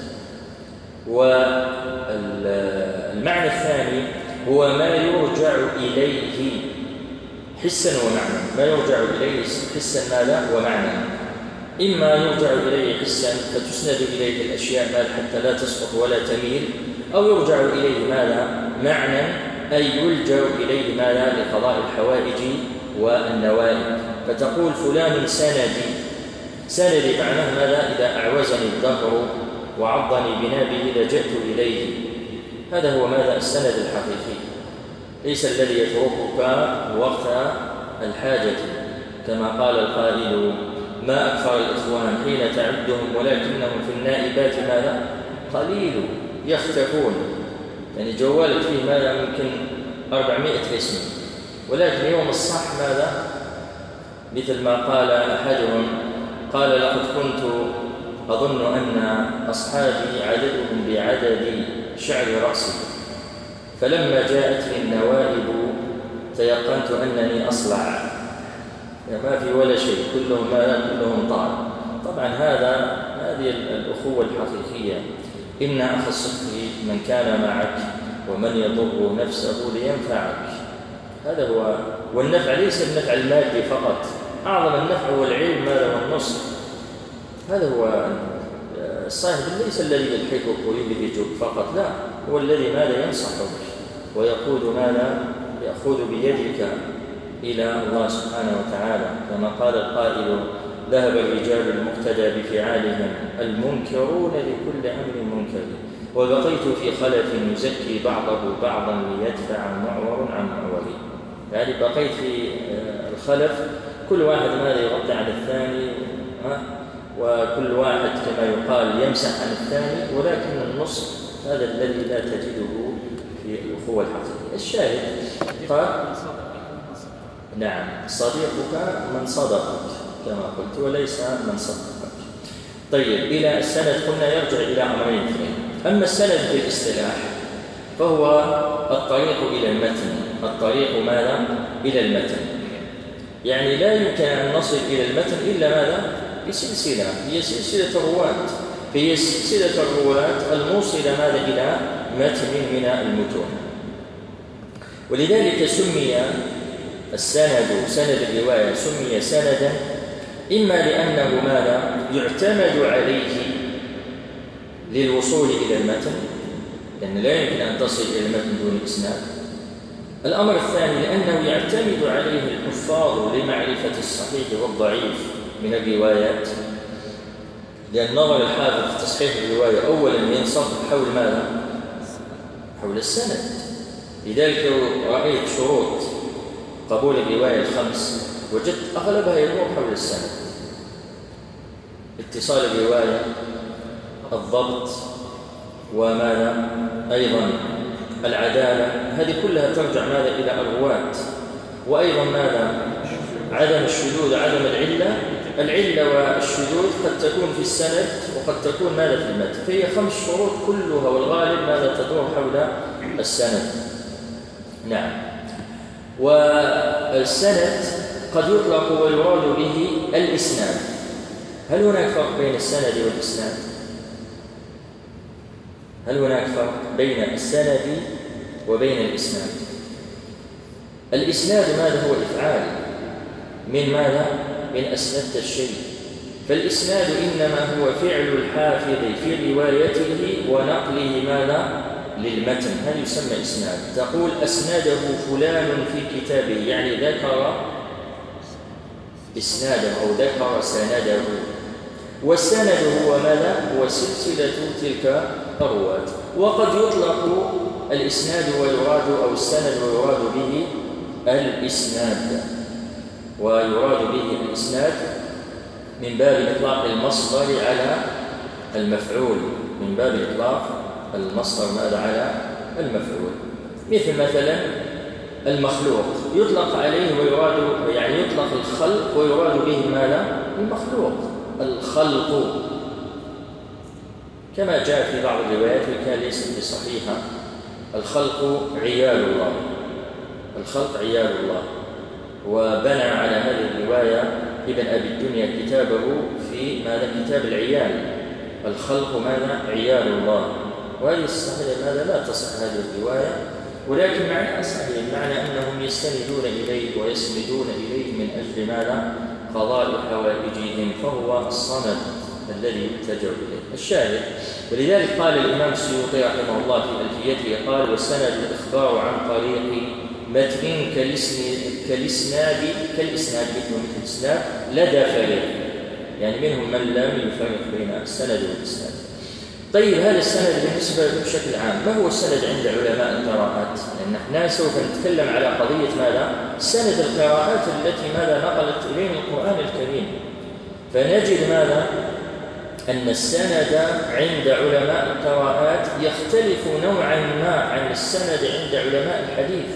والمعنى الثاني هو ما يرجع إليه حسا ومعنى، ما يرجع إليه حسا ماذا؟ ومعنى. إما يرجع إليه حسا فتسند إليه الأشياء ماذا حتى لا تسقط ولا تميل، أو يرجع إليه ماذا؟ معنى، أي يلجأ إليه ماذا؟ لقضاء الحوائج والنوائب. فتقول فلان سندي، سندي معناه ماذا؟ إذا أعوزني الدهر وعضني بنابه لجأت إليه. هذا هو ماذا؟ السند الحقيقي، ليس الذي يتركك وقت الحاجة، كما قال القائل ما أكثر الإخوان حين تعدهم ولكنهم في النائبات ماذا؟ قليل يختفون. يعني جوالك فيه ماذا؟ يمكن 400 اسم، ولكن يوم الصح ماذا؟ مثل ما قال أحدهم قال لقد كنت أظن أن أصحابي عددهم بعدد شعر رأسي، فلما جاءتني النوائب تيقنت أنني أصلع، ما في ولا شيء، كلهم طعن. طبعا هذه الأخوة الحقيقية. إن أخ الصدق من كان معك ومن يضر نفسه لينفعك. هذا هو. والنفع ليس النفع المادي فقط، أعظم النفع هو العلم ماذا؟ والنصر. هذا هو الصاحب، ليس الذي يضحكك ويبهجك فقط، لا، هو الذي ماذا؟ ينصحك ويقود ماذا؟ يأخذ بيدك إلى الله سبحانه وتعالى، كما قال القائل ذهب الرجال المقتدى بفعالهم المنكرون لكل أمر منكر، وبقيت في خلف يزكي بعضه بعضا ليدفع معور عن معور. يعني بقيت في الخلف، كل واحد ماذا؟ يغطي على الثاني، وكل واحد كما يقال يمسح عن الثاني، ولكن النصر هذا الذي لا تجده في الأخوة الحقيقية. الشاهد قال نعم صديقك من صدقك كما قلت وليس من صدقك. طيب إلى السند قلنا يرجع إلى أمرين اثنين. أما السند في الاصطلاح فهو الطريق إلى المتن، الطريق ماذا؟ إلى المتن. يعني لا يمكن أن نصل إلى المتن إلا ماذا؟ بسلسلة، هي سلسلة الرواة، هي سلسلة الرواة الموصلة ماذا؟ إلى متن من المتون. ولذلك سمي السند، سند الرواية سمي سندا إما لأنه ماذا؟ يعتمد عليه للوصول إلى المتن، لأن لا يمكن أن تصل إلى المتن دون إسناد. الأمر الثاني لأنه يعتمد عليه الحفاظ لمعرفة الصحيح والضعيف من الروايات، لأن نظر الحافظ في تصحيح الرواية أولا ينصب حول ماذا؟ حول السند. لذلك لو رأيت شروط قبول الرواية الخمس وجدت أغلبها يدور حول السند: اتصال الرواية، الضبط، وماذا أيضا العدالة. هذه كلها ترجع ماذا؟ إلى الرواة. وأيضا ماذا؟ عدم الشذوذ، عدم العلة. العلة والشذوذ قد تكون في السند وقد تكون ماذا؟ في المتن. فهي 5 شروط كلها، والغالب ماذا؟ تدور حول السند. نعم. والسند قد يطلق ويراد به الإسناد. هل هناك فرق بين السند والإسناد؟ هل هناك فرق بين السند وبين الإسناد؟ الإسناد ماذا هو إفعال من ماذا؟ من أسندت الشيء. فالإسناد إنما هو فعل الحافظ في روايته ونقله ماذا؟ للمتن. هذا يسمى إسناد. تقول أسنده فلان في كتابه، يعني ذكر إسناده أو ذكر سنده. والسند هو ماذا؟ هو سلسلة تلك الرواة. وقد يطلق الإسناد ويراد أو السند ويراد به الإسناد، ويراد به الإسناد من باب إطلاق المصدر على المفعول، من باب إطلاق المصدر ماذا على المفعول. مثلا المخلوق يطلق عليه ويراد، يعني يطلق الخلق ويراد به ماذا؟ المخلوق، الخلق، كما جاء في بعض الروايات وكان ليست بصحيحة: الخلق عيال الله، الخلق عيال الله. وبنى على هذه الرواية ابن أبي الدنيا كتابه في ماذا؟ كتاب العيال، الخلق ماذا؟ عيال الله. وهذه الصحيح ماذا؟ لا تصح هذه الرواية، ولكن معنى صحيح، معنى أنهم يستندون إليه ويسندون إليه من أجل ماذا؟ قضاء حوائجهم، فهو الصمد الذي يلتجأ إليه. الشاهد، ولذلك قال الإمام السيوطي رحمه الله في ألفيته قال: والسند الإخبار عن طريق متن كالإسناد مثل الإسناد لدى فريق، يعني منهم من لم يفرق بين السند والإسناد. طيب، هذا السند بالنسبة بشكل عام، ما هو السند عند علماء القراءات؟ لأن احنا سوف نتكلم على قضية ماذا؟ سند القراءات التي ماذا نقلت إلينا القرآن الكريم. فنجد ماذا؟ أن السند عند علماء القراءات يختلف نوعا ما عن السند عند علماء الحديث.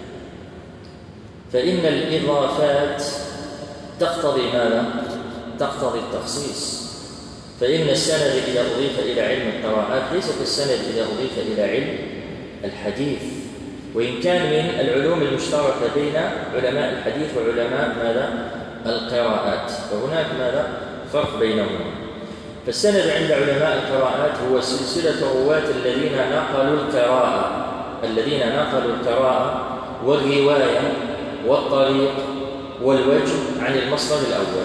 فإن الإضافات تقتضي ماذا؟ تقتضي التخصيص. فإن السند إذا أضيف إلى علم القراءات ليس كالسند إذا أضيف إلى علم الحديث، وإن كان من العلوم المشتركة بين علماء الحديث وعلماء ماذا؟ القراءات، فهناك ماذا؟ فرق بينهما. فالسند عند علماء القراءات هو سلسلة الرواة الذين نقلوا القراءة والرواية والطريق والوجه عن المصدر الأول.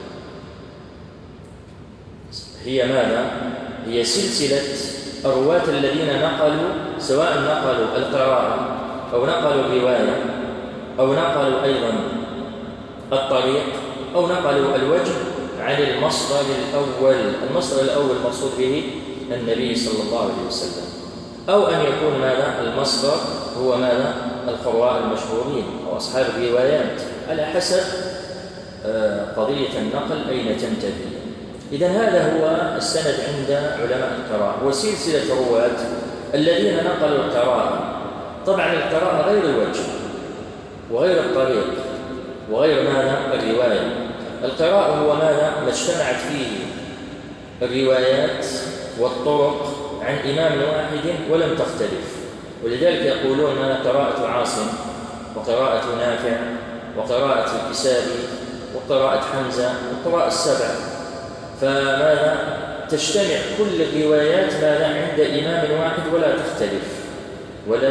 هي ماذا؟ هي سلسلة الرواة الذين نقلوا، سواء نقلوا القراءة أو نقلوا الرواية أو نقلوا أيضا الطريق أو نقلوا الوجه عن المصدر الأول. المصدر الأول مقصود به النبي صلى الله عليه وسلم، أو أن يكون ماذا؟ المصدر هو ماذا؟ القراء المشهورين أو أصحاب الروايات، على حسب قضية النقل أين تنتهي. إذن هذا هو السند عند علماء القراءة، وسلسلة الرواة الذين نقلوا القراءة. طبعا القراءة غير الوجه وغير الطريق وغير ماذا؟ الرواية. القراءة هو ماذا؟ ما اجتمعت فيه الروايات والطرق عن إمام واحد ولم تختلف. ولذلك يقولون ماذا؟ قراءة عاصم وقراءة نافع وقراءة الكسائي وقراءة حمزة وقراءة السبع. فماذا؟ تجتمع كل الروايات ماذا؟ عند إمام واحد ولا تختلف ولا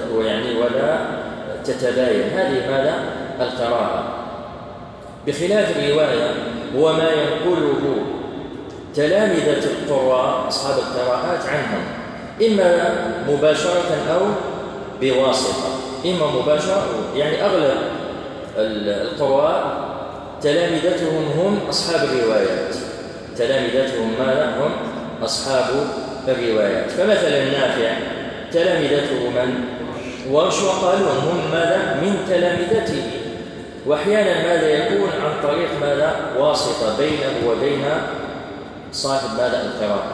تتباين. هذه ماذا؟ القراءة. بخلاف الرواية هو ما ينقله تلامذة القراء أصحاب القراءات عنهم، إما مباشرة أو بواسطة. إما مباشرة، يعني أغلب القراء تلامذتهم هم أصحاب الروايات، تلامذتهم ماذا؟ هم أصحاب الروايات. فمثلا نافع تلامذته من؟ ورش وقالون، هم ماذا؟ من تلامذته. وأحيانا ماذا يكون؟ عن طريق ماذا؟ واسطة بينه وبين صاحب ماذا؟ القراءة.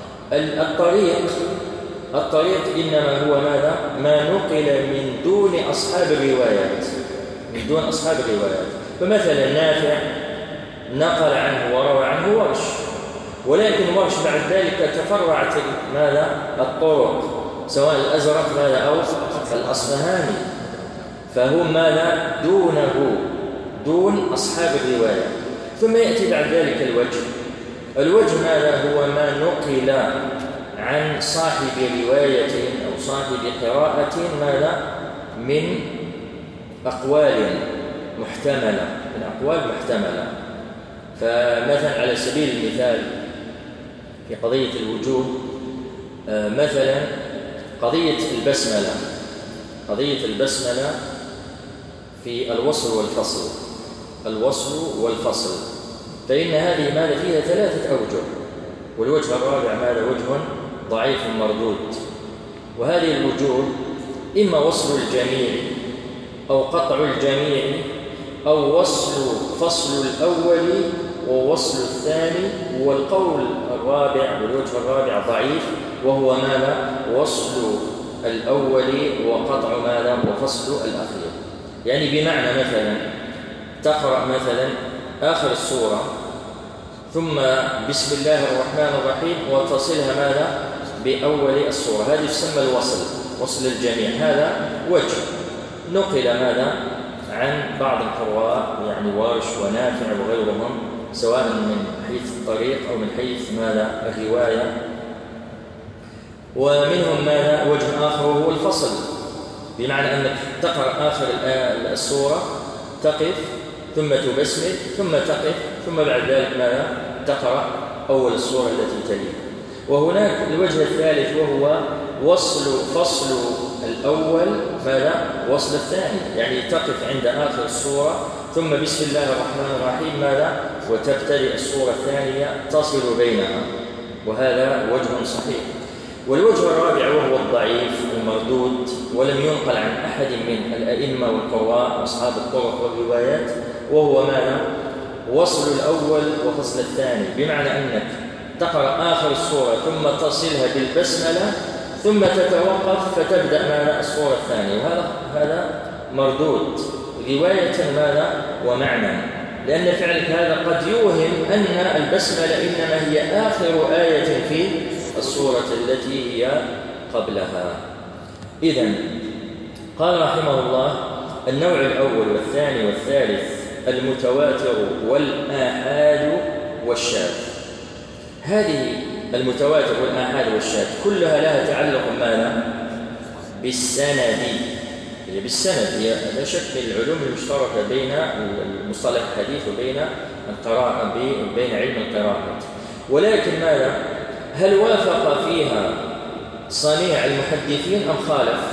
الطريق إنما هو ماذا؟ ما نقل من دون أصحاب الروايات، من دون أصحاب الروايات. فمثلا نافع نقل عنه وروى عنه ورش، ولكن ورش بعد ذلك تفرعت ماذا؟ الطرق، سواء الأزرق ماذا أو الأصفهاني، فهو ماذا دونه دون أصحاب الرواية. ثم يأتي بعد ذلك الوجه ماذا هو ما نقل عن صاحب رواية أو صاحب قراءة ماذا من أقوال محتملة فمثلا على سبيل المثال في قضية الوجوه مثلا قضية البسملة في الوصل والفصل فإن هذه ماذا فيها 3 أوجه، والوجه الرابع ماذا وجه ضعيف مردود. وهذه الوجوه إما وصل الجميع أو قطع الجميع أو فصل الأول ووصل الثاني، والقول الرابع والوجه الرابع ضعيف وهو ماذا وصل الأول وقطع ماذا وفصل الأخير. يعني بمعنى مثلا تقرأ مثلا آخر السورة ثم بسم الله الرحمن الرحيم وتصلها ماذا بأول السورة، هذه تسمى وصل الجميع. هذا وجه نقل ماذا عن بعض القراء يعني وارش ونافع وغيرهم سواء من حيث الطريق أو من حيث ماذا الرواية. ومنهم ماذا وجه آخر وهو الفصل، بمعنى أنك تقرأ آخر السورة تقف ثم تبسمل ثم تقف ثم بعد ذلك ماذا تقرأ أول السورة التي تليها. وهناك الوجه الثالث وهو فصل الأول ماذا وصل الثاني، يعني تقف عند آخر السورة ثم بسم الله الرحمن الرحيم ماذا وتبتدئ السورة الثانية تصل بينها، وهذا وجه صحيح. والوجه الرابع وهو الضعيف المردود ولم ينقل عن أحد من الأئمة والقراء وأصحاب الطرق والروايات، وهو ماذا وصل الأول وفصل الثاني، بمعنى أنك تقرأ آخر السورة ثم تصلها بالبسملة ثم تتوقف فتبدأ ماذا السورة الثانية، وهذا مردود رواية ماذا ومعنى، لأن فعلك هذا قد يوهم أن البسملة إنما هي آخر آية في السورة التي هي قبلها. إذن قال رحمه الله النوع الأول والثاني والثالث المتواتر والآحاد والشاذ. هذه المتواتر والآحاد والشاذ كلها لها تعلق ماذا بالسند، هي لا شك من العلوم المشتركة بين المصطلح الحديث وبين القراءة بين علم القراءة. ولكن ماذا هل وافق فيها صنيع المحدثين أم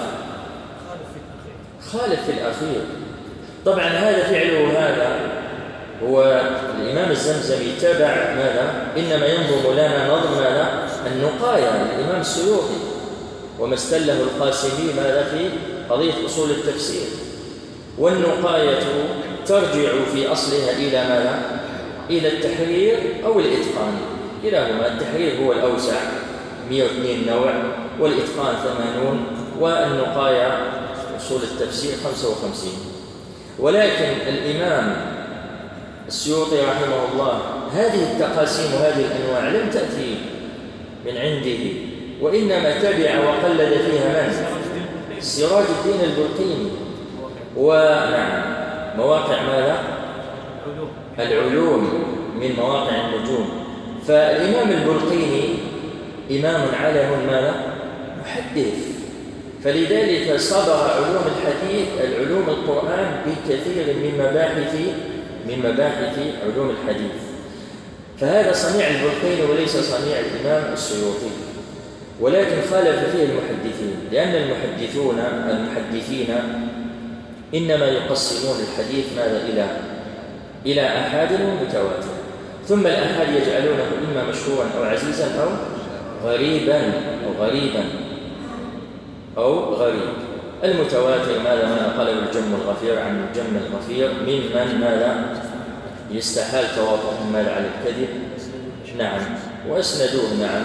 خالف في الأخير؟ طبعا هذا فعله هذا هو الإمام الزمزمي تبع ماذا إنما ينظم لنا نظم ماذا النقايا للإمام السيوطي وما استله القاسمي ماذا في قضية أصول التفسير. والنقاية ترجع في أصلها إلى ماذا إلى التحرير أو الإتقان، كلاهما. التحرير هو الأوسع 102 نوع، والإتقان 80، والنقايا أصول التفسير 55. ولكن الإمام السيوطي رحمه الله هذه التقاسيم وهذه الأنواع لم تأتي من عنده، وإنما تبع وقلد فيها من؟ سراج الدين البلقيني. ونعم مواقع ماذا؟ العلوم من مواقع النجوم. فالإمام البلقيني إمام علم ماذا؟ محدث، فلذلك صبر علوم الحديث العلوم القرآن بكثير من مباحث علوم الحديث. فهذا صنيع البلقيني وليس صنيع الإمام السيوطي، ولكن خالف فيه المحدثين، لأن المحدثين إنما يقسمون الحديث ماذا إلى آحاد ومتواتر، ثم الآحاد يجعلونه إما مشهورا أو عزيزا أو غريبا أو غريب. المتواتر ما قاله الجم الغفير عن الجم الغفير ممن ماذا يستحال تواطؤهم ماذا على الكذب، نعم، وأسندوه نعم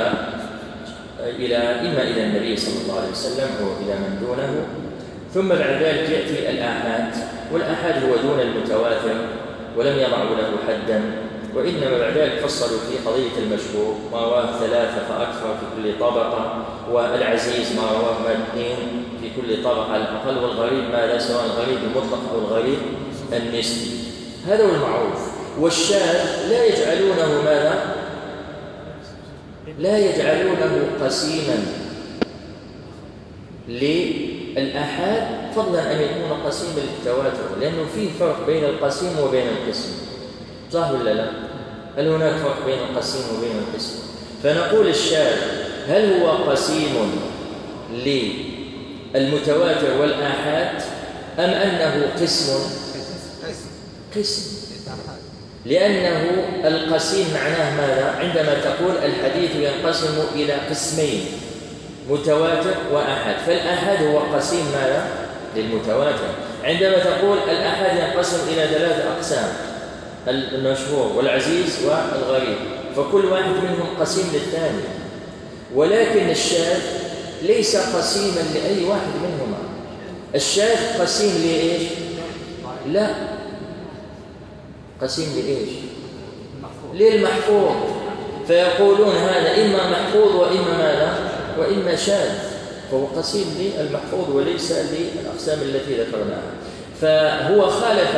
إما إلى النبي صلى الله عليه وسلم أو إلى من دونه. ثم بعد ذلك يأتي الآحاد، والآحاد هو دون المتواتر ولم يضعوا له حدا، وإنما بعد ذلك فصلوا في قضية المشهور ما رواه 3 فأكثر في كل طبقة، والعزيز ما رواه 2 في كل طبقة على الأقل، والغريب ماذا سواء الغريب المطلق أو الغريب النسبي. هذا هو المعروف. والشاذ لا يجعلونه ماذا؟ لا يجعلونه قسيما للآحاد فضلا أن يكون قسيما للتواتر، لأنه فيه فرق بين القسيم وبين القسم، صح ولا لا؟ هل هناك فرق بين القسيم وبين القسم؟ فنقول الشاذ هل هو قسيم للمتواتر والآحاد أم أنه قسم؟ لأنه القسيم معناه ماذا؟ عندما تقول الحديث ينقسم إلى قسمين متواتر وآحاد، فالآحاد هو قسيم ماذا؟ للمتواتر. عندما تقول الآحاد ينقسم إلى 3 أقسام، المشهور والعزيز والغريب، فكل واحد منهم قسيم للثاني. ولكن الشاذ ليس قسيما لأي واحد منهما. الشاذ قسيم لإيش؟ لا، قسيم لإيش؟ للمحفوظ، فيقولون هذا إما محفوظ وإما ماذا؟ وإما شاذ، فهو قسيم للمحفوظ وليس للأقسام التي ذكرناها. فهو خالف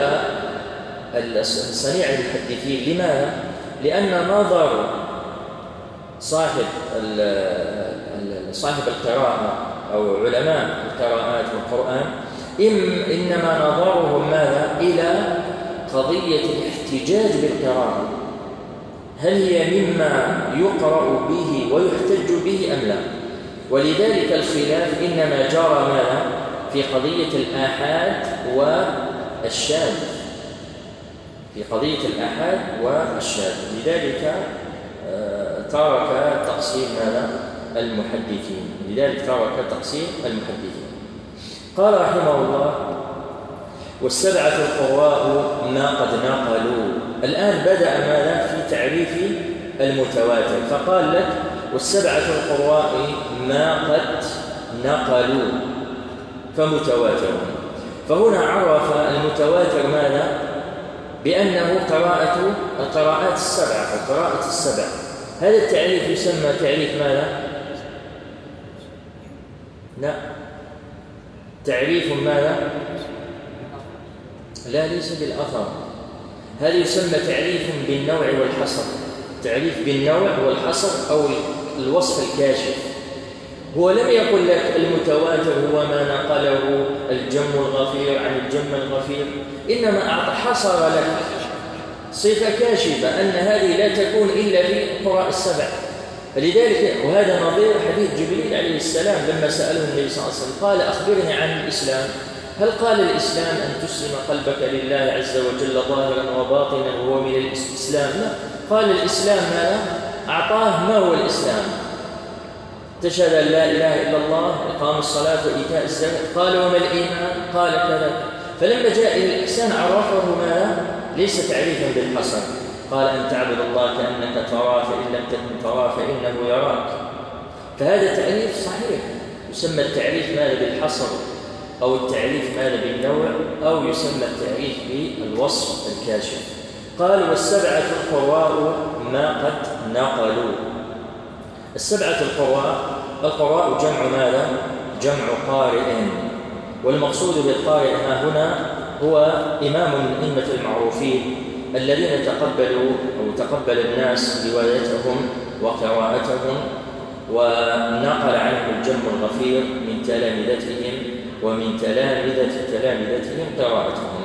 صنيع المحدثين. لماذا؟ لأن نظر صاحب القراءة أو علماء القراءات والقرآن إنما نظرهم ماذا؟ إلى قضية الاحتجاج بالقراءة، هل هي مما يقرأ به ويحتج به أم لا؟ ولذلك الخلاف إنما جرى ماذا؟ في قضية الآحاد والشاذ، في قضية الآحاد والشاذ. لذلك ترك تقسيم ماذا؟ المحدثين. لذلك ترك تقسيم المحدثين. قال رحمه الله: والسبعة القراء ما قد نقلوا. الآن بدأ ماذا؟ في تعريف المتواتر، فقال لك: والسبعة القراء ما قد نقلوا فمتواتر. فهنا عرف المتواتر ماذا؟ بأنه القراءات السبعة، القراءة السبع. هذا التعريف يسمى تعريف ماذا؟ لا، تعريف ماذا؟ لا، ليس بالأثر. هذا يسمى تعريف بالنوع والحصر. تعريف بالنوع والحصر أو الوصف الكاشف. هو لم يقل لك المتواتر هو ما نقله الجم الغفير عن الجم الغفير، إنما حصر لك صفة كاشفة أن هذه لا تكون إلا في القراء السبع. فلذلك وهذا نظير حديث جبريل عليه السلام لما سأله النبي صلى الله عليه وسلم قال: أخبرني عن الإسلام. هل قال الإسلام أن تسلم قلبك لله عز وجل ظاهرا وباطنا وهو من الإسلام؟ لا، قال الإسلام ماذا؟ أعطاه ما هو الإسلام؟ تشهد أن لا إله إلا الله، إقام الصلاة وإيتاء الزكاة. قال: وما الإيمان؟ قال كذا. فلما جاء إلى الإحسان عرفه ماذا؟ ليس تعريفا بالحصر. قال: أن تعبد الله كأنك تراه فإن لم تكن تراه فإنه يراك. فهذا تعريف صحيح، يسمى التعريف ماذا؟ بالحصر، أو التعريف ماذا؟ بالنوع، أو يسمى التعريف بالوصف الكاشف. قال: والسبعة القراء ما قد نقلوا. السبعة القراء جمع ماذا؟ جمع قارئ. والمقصود بالقارئ هنا هو إمام من أئمة المعروفين الذين تقبل الناس روايتهم وقراءتهم، ونقل عنهم الجم الغفير من تلامذتهم ومن تلامذتهم قراءتهم.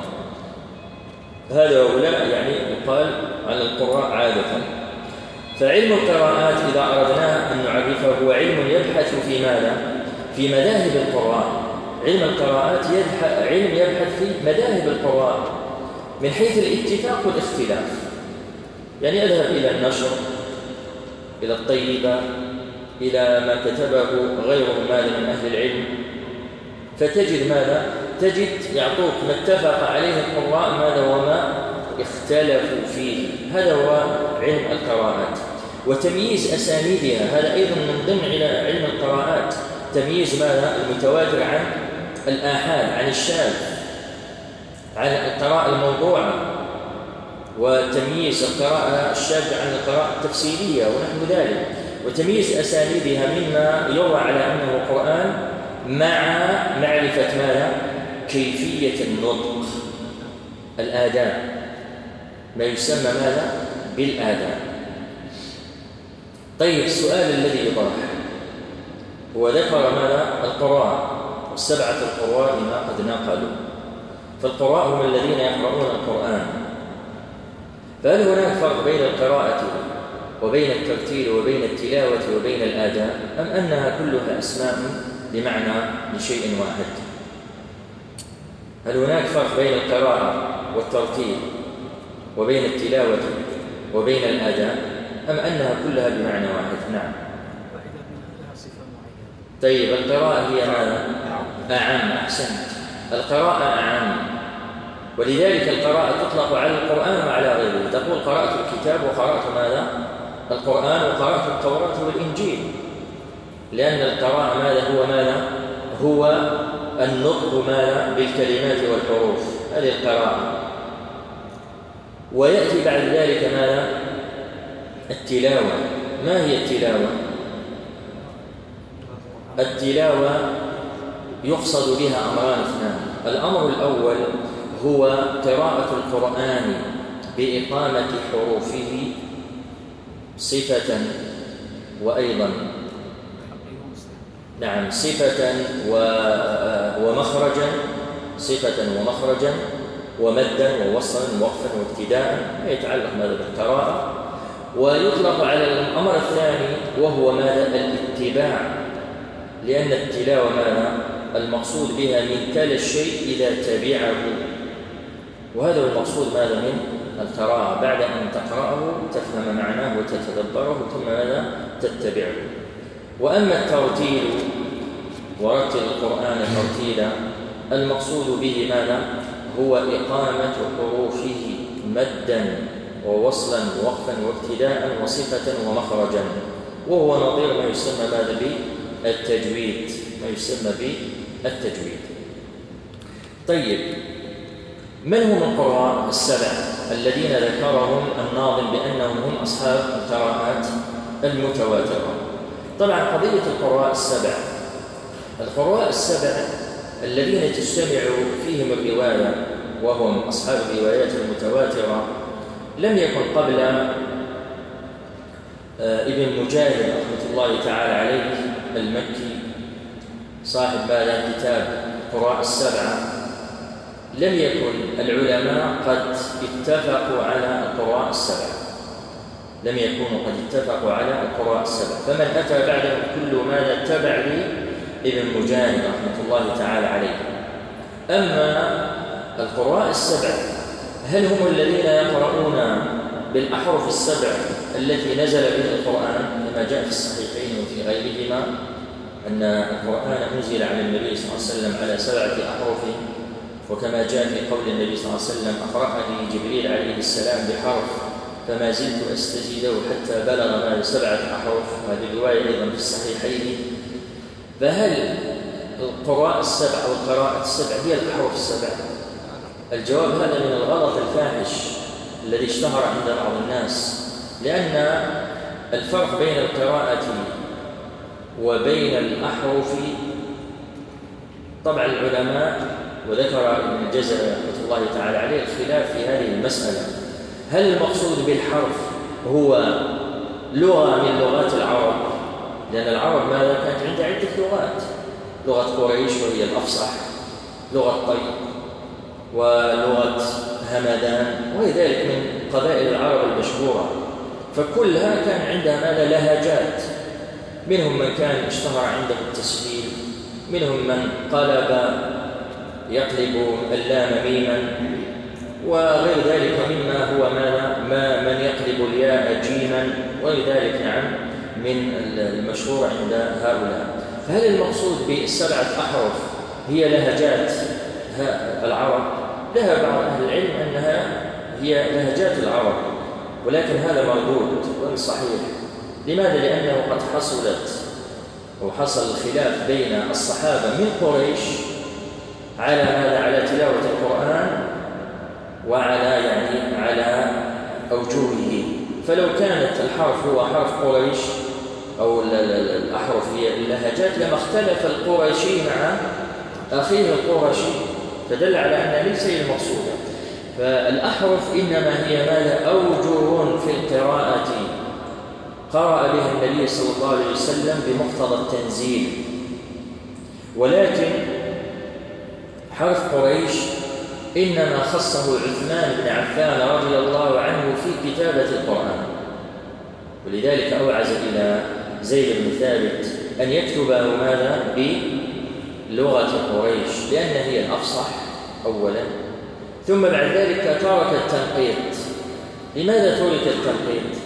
هؤلاء يعني يقال على القراء عادة. فعلم القراءات إذا أردنا أن نعرفه هو علم يبحث في ماذا؟ في مذاهب القراء. علم القراءات علم يبحث في مذاهب القراء من حيث الاتفاق والاختلاف. يعني أذهب إلى النشر، إلى الطيبة، إلى ما كتبه غيرهم ماذا من أهل العلم، فتجد ماذا؟ تجد يعطوك ما اتفق عليه القراء ماذا وما اختلفوا فيه. هذا هو علم القراءات وتمييز أسانيدها. هذا أيضا من ضمن علم القراءات، تمييز ماذا؟ المتواتر عن الآحاد، عن الشاذ، عن القراءة الموضوعة. وتمييز القراءة الشاذة عن القراءة التفسيرية ونحو ذلك، وتمييز أساليبها مما يروى على أنه قرآن مع معرفة ماذا؟ كيفية النطق، الآداب، ما يسمى ماذا؟ بالآداب. طيب السؤال الذي يطرح هو ذكر ماذا؟ القراء، والسبعة القراء ما قد نقلوا، فالقراء هم الذين يقرؤون القرآن، فهل هناك فرق بين القراءة وبين الترتيل وبين التلاوة وبين الآداب، أم أنها كلها أسماء بمعنى لشيء واحد؟ هل هناك فرق بين القراءة والترتيل وبين التلاوة وبين الآداب، أم أنها كلها بمعنى واحد؟ نعم. طيب القراءة هي ماذا؟ أعم، أحسنت، القراءة أعم، ولذلك القراءة تطلق على القرآن وعلى غيره، تقول قرأت الكتاب وقرأت ماذا؟ القرآن، وقرأت التوراة والإنجيل، لأن القراءة ماذا هو ماذا؟ هو النطق ماذا؟ بالكلمات والحروف، هذه القراءة. ويأتي بعد ذلك ماذا؟ التلاوة. ما هي التلاوة؟ التلاوة يقصد بها أمران اثنان، الأمر الأول هو قراءة القرآن بإقامة حروفه صفة وأيضا نعم صفة ومخرجا، صفة ومخرجا ومدا ووصلا ووقفا وابتداء، ما يتعلق ماذا بالقراءة. ويطلق على الأمر الثاني وهو ماذا؟ الاتباع، لأن التلاوة ماذا؟ المقصود بها من تلا الشيء إذا تبعه، وهذا هو المقصود ماذا؟ من القراءة، بعد أن تقرأه تفهم معناه وتتدبره ثم ماذا؟ تتبعه. وأما الترتيل ورتل القرآن ترتيلا، المقصود به ماذا؟ هو إقامة حروفه مدا ووصلا ووقفا وابتداء وصفة ومخرجا، وهو نظير ما يسمى ماذا؟ بالتجويد، ما يسمى بالتجويد. طيب من هم القراء السبع الذين ذكرهم الناظم بأنهم هم أصحاب القراءات المتواترة؟ طبعا قضية القراء السبع، القراء السبع الذين تجتمع فيهم الرواية وهم أصحاب الروايات المتواترة لم يكن قبل ابن مجاهد رحمة الله تعالى عليه المكي صاحب ماذا؟ كتاب القراء السبعة، لم يكن العلماء قد اتفقوا على القراء السبعة، لم يكونوا قد اتفقوا على القراء السبعة، فمن أتى بعدهم كل ماذا؟ اتبع لابن مجاهد رحمة الله تعالى عليه. أما القراء السبع هل هم الذين يقرؤون بالأحرف السبع التي نزل بها القرآن كما جاء في الصحيحين وفي غيرهما أن القرآن أنزل على النبي صلى الله عليه وسلم على 7 أحرف، وكما جاء في قول النبي صلى الله عليه وسلم أقرأني جبريل عليه السلام بحرف فما زلت أستزيده حتى بلغ 7 أحرف، وهذه الرواية أيضا في الصحيحين. فهل القراء السبع أو القراءة السبع هي الأحرف السبع؟ الجواب هذا من الغلط الفاحش الذي اشتهر عند بعض الناس، لأن الفرق بين القراءة وبين الأحرف طبعا العلماء وذكر ابن الجزري رحمة الله تعالى عليه الخلاف في هذه المسألة، هل المقصود بالحرف هو لغة من لغات العرب؟ لأن العرب ماذا؟ كانت عندها عدة لغات، لغة قريش وهي الأفصح، لغة طي ولغة همدان وغير ذلك من قبائل العرب المشهورة، فكلها كان عندها ماذا؟ لهجات، منهم من كان اشتهر عنده التسهيل، منهم من يقلب اللام ميما، وغير ذلك مما هو ما من يقلب الياء جيما، وغير ذلك نعم من المشهور عند هؤلاء. فهل المقصود ب7 أحرف هي لهجات العرب؟ لها بعض أهل العلم أنها هي لهجات العرب، ولكن هذا مردود غير صحيح. لماذا؟ لأنه قد حصل الخلاف بين الصحابة من قريش على ماذا؟ على تلاوة القرآن وعلى على أوجهه. فلو كانت الحرف هو حرف قريش أو الأحرف هي اللهجات لما اختلف القرشي مع أخيه القرشي، فدل على أنها ليس هي المقصودة. فالأحرف إنما هي ماذا؟ أوجه في القراءة قرأ بها النبي صلى الله عليه وسلم بمقتضى التنزيل. ولكن حرف قريش إنما خصه عثمان بن عفان رضي الله عنه في كتابة القرآن، ولذلك أوعز إلى زيد بن ثابت أن يكتبه ماذا؟ بلغة قريش، لأن هي الأفصح أولا، ثم بعد ذلك ترك التنقيط. لماذا ترك التنقيط؟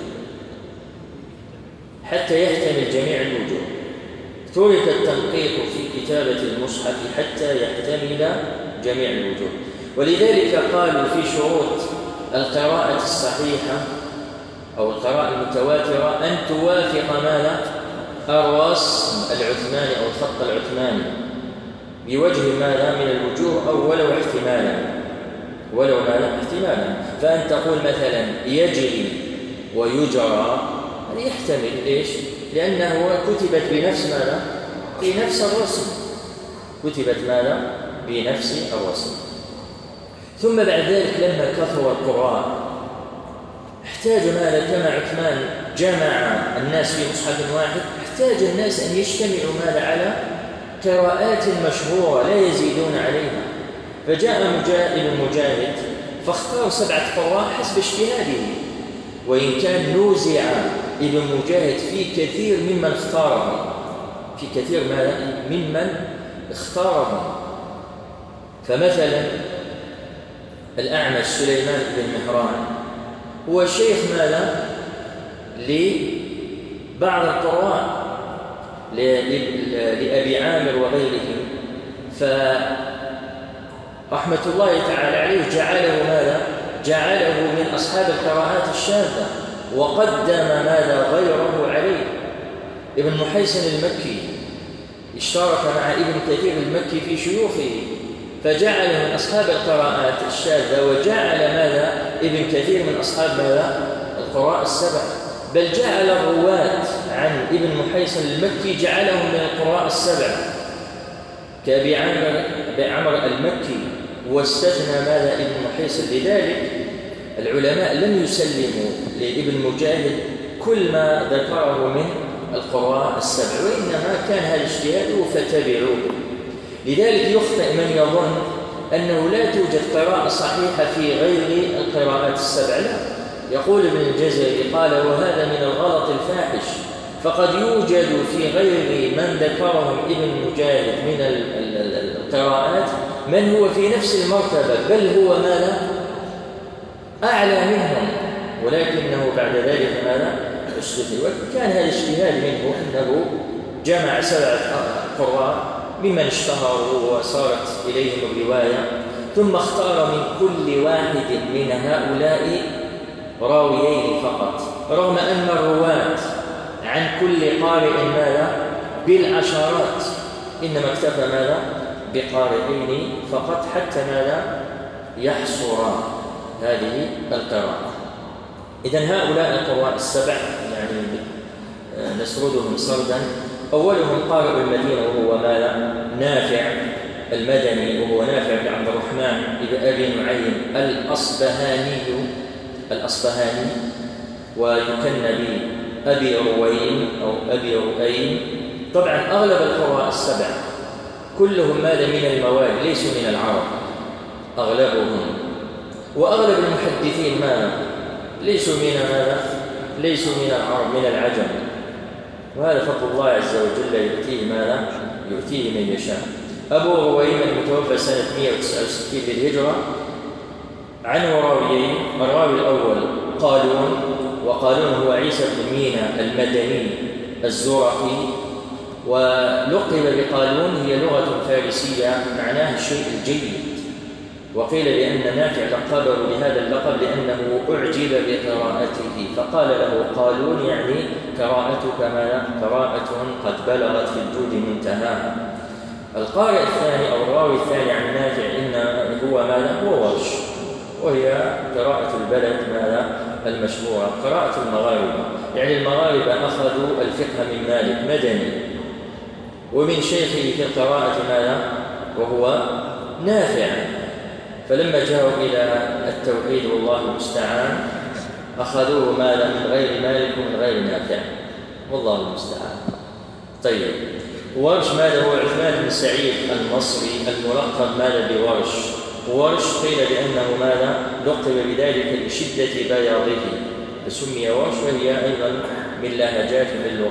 حتى يحتمل جميع الوجوه. ترك التنقيط في كتابة المصحف حتى يحتمل جميع الوجوه. ولذلك قالوا في شروط القراءة الصحيحة أو القراءة المتواترة أن توافق ماذا؟ الرسم العثماني أو الخط العثماني بوجه ماذا؟ من الوجوه أو ولو احتمالا، ولو ماذا؟ احتمالا. فأن تقول مثلا يجري ويجرى، هذا يحتمل ليش؟ لأنه كتبت بنفس ماذا؟ بنفس الرسم، كتبت ماذا؟ بنفس الرسم. ثم بعد ذلك لما كثر القراء احتاج ماذا؟ كما عثمان جمع الناس في مصحف واحد، احتاج الناس أن يجتمعوا ماذا؟ على قراءات مشهورة لا يزيدون عليها. فجاء مجاهد فاختار 7 قراء حسب اجتهاده، وإن كان نوزع ابن مجاهد في كثير ممن اختاره، في كثير ممن اختاره. فمثلا الأعمش سليمان بن مهران هو شيخ ماذا؟ لبعض القراء، لأبي عامر وغيرهم، فرحمة الله تعالى عليه جعله ماذا؟ جعله من أصحاب القراءات الشاذة، وقدم ماذا؟ غيره عليه. ابن محيصن المكي اشترك مع ابن كثير المكي في شيوخه، فجعله من أصحاب القراءات الشاذة، وجعل ماذا؟ ابن كثير من أصحاب ماذا؟ القراء السبع، بل جعل الرواة عن ابن محيصن المكي جعلهم من القراء السبع كأبي عمر المكي، واستثنى ماذا؟ ابن محيصن. لذلك العلماء لم يسلموا لابن مجاهد كل ما ذكره من القراء السبع، وإنما كان هذا اجتهاده فتبعوه. لذلك يخطئ من يظن أنه لا توجد قراءة صحيحة في غير القراءات السبع، لا. يقول ابن الجزري قال: وهذا من الغلط الفاحش، فقد يوجد في غير من ذكرهم ابن مجاهد من القراءات من هو في نفس المرتبة، بل هو ماذا؟ أعلى منهم، ولكنه بعد ذلك ماذا؟ استثنى. وكان هذا اجتهاد منه أنه جمع 7 قراء ممن اشتهروا وصارت إليهم الرواية، ثم اختار من كل واحد من هؤلاء راويين فقط، رغم أن الرواة عن كل قارئ ماذا؟ بالعشرات، إنما اكتفى ماذا؟ بقارئين فقط حتى ماذا؟ يحصر هذه القراءة. إذن هؤلاء القراء السبع يعني نسردهم سردا. أولهم قارئ المدينة وهو ماذا؟ نافع المدني، وهو نافع بن عبد الرحمن بن أبي نعيم الأصبهاني، ويكنى بأبي رويم أو أبي رؤيم. طبعا أغلب القراء السبع كلهم ماذا؟ من الموالي، ليسوا من العرب أغلبهم، وأغلب المحدثين ماذا؟ ليسوا من ماذا؟ ليسوا من العرب، من العجم. وهذا فضل الله عز وجل يؤتيه ماذا؟ يؤتيه من يشاء. أبو رويم المتوفى سنة 169 للهجرة، عنه راويين. الراوي الأول قالون، وقالون هو عيسى بن مينا المدني الزرقي، ولقب بقالون، هي لغة فارسية معناها الشيء الجيد. وقيل بأن نافع لقبه بهذا اللقب لأنه أعجب بقراءته، فقال له قالون يعني قراءتك ماذا؟ قراءة قد بلغت في الجود منتهاها. القارئ الثاني أو الراوي الثاني عن نافع إن هو ماذا؟ هو ورش، وهي قراءة البلد ماذا؟ المشهورة قراءة المغاربة، يعني المغاربة أخذوا الفقه من مالك مدني ومن شيخه في القراءة ماذا؟ وهو نافع، فلما جاءوا إلى التوحيد والله المستعان أخذوه ماذا؟ من غير مالك ومن غير نافع، والله المستعان. طيب، ورش ماذا هو؟ عثمان بن سعيد المصري الملقب ماذا بورش؟ ورش قيل بأنه ماذا؟ لقب بذلك لشدة بياضه فسمي ورش، وهي أيضا من لهجات من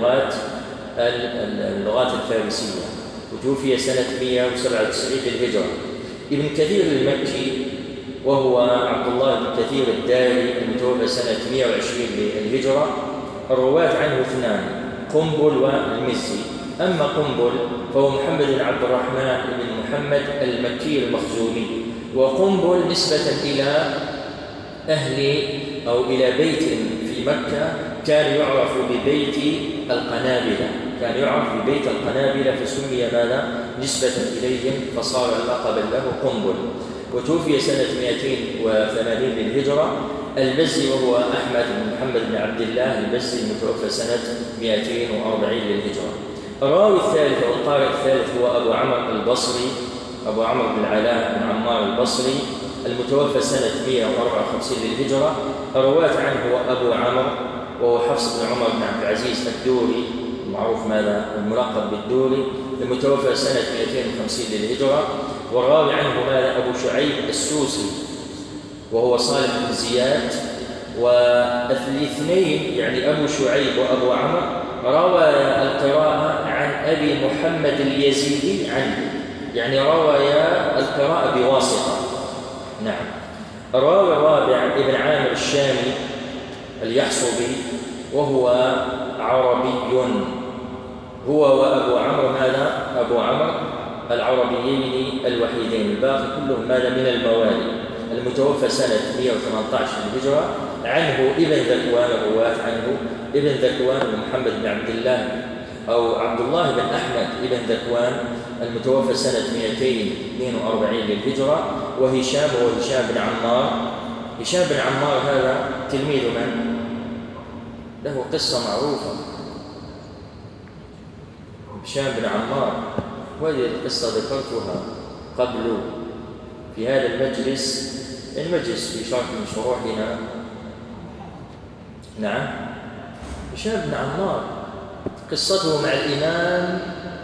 اللغات الفارسية، وتوفي سنة 197 للهجرة. ابن كثير المكي وهو عبد الله بن كثير الداري المتوفى سنة 120 للهجرة، الرواة عنه اثنان، قنبل والمزي. أما قنبل فهو محمد بن عبد الرحمن بن محمد المكي المخزومي، وقنبل نسبة إلى أهل أو إلى بيت في مكة كان يعرف ببيت القنابلة، كان يعرف ببيت القنابلة فسمي ماذا؟ نسبة إليهم فصار لقبا له قنبل. وتوفي سنة 280 للهجرة. البزي وهو أحمد بن محمد بن عبد الله البزي المتوفى سنة 240 للهجرة. الراوي الثالث أو القارئ الثالث هو أبو عمرو البصري، أبو عمرو بن العلاء بن عمار البصري المتوفى سنة 154 للهجرة. الرواة عنه هو أبو عمرو وهو حفص بن عمر بن عبد العزيز الدوري المعروف ماذا؟ الملقب بالدوري المتوفى سنة 250 للهجرة. والراوي عنه ماذا؟ أبو شعيب السوسي وهو صالح بن زياد. والاثنين يعني أبو شعيب وأبو عمرو روى القراءة عن أبي محمد اليزيدي عنه، يعني روى القراءة بواسطة. نعم. الراوي الرابع ابن عامر الشامي اليحصبي وهو عربي، هو وأبو عمرو ماذا؟ أبو عمرو العربيين الوحيدين، الباقي كلهم ماذا؟ من الموالي. المتوفى سنة 118 للهجرة. عنه ابن ذكوان، الرواة عنه ابن ذكوان محمد بن عبد الله أو عبد الله بن أحمد ابن ذكوان المتوفى سنة 242 للهجرة. وهشام بن عمار. هشام بن عمار هذا تلميذ من؟ له قصة معروفة، هشام بن عمار، وهذه القصة ذكرتها قبل في هذا المجلس في شرح من شروحنا. نعم، هشام بن عمار قصته مع الإمام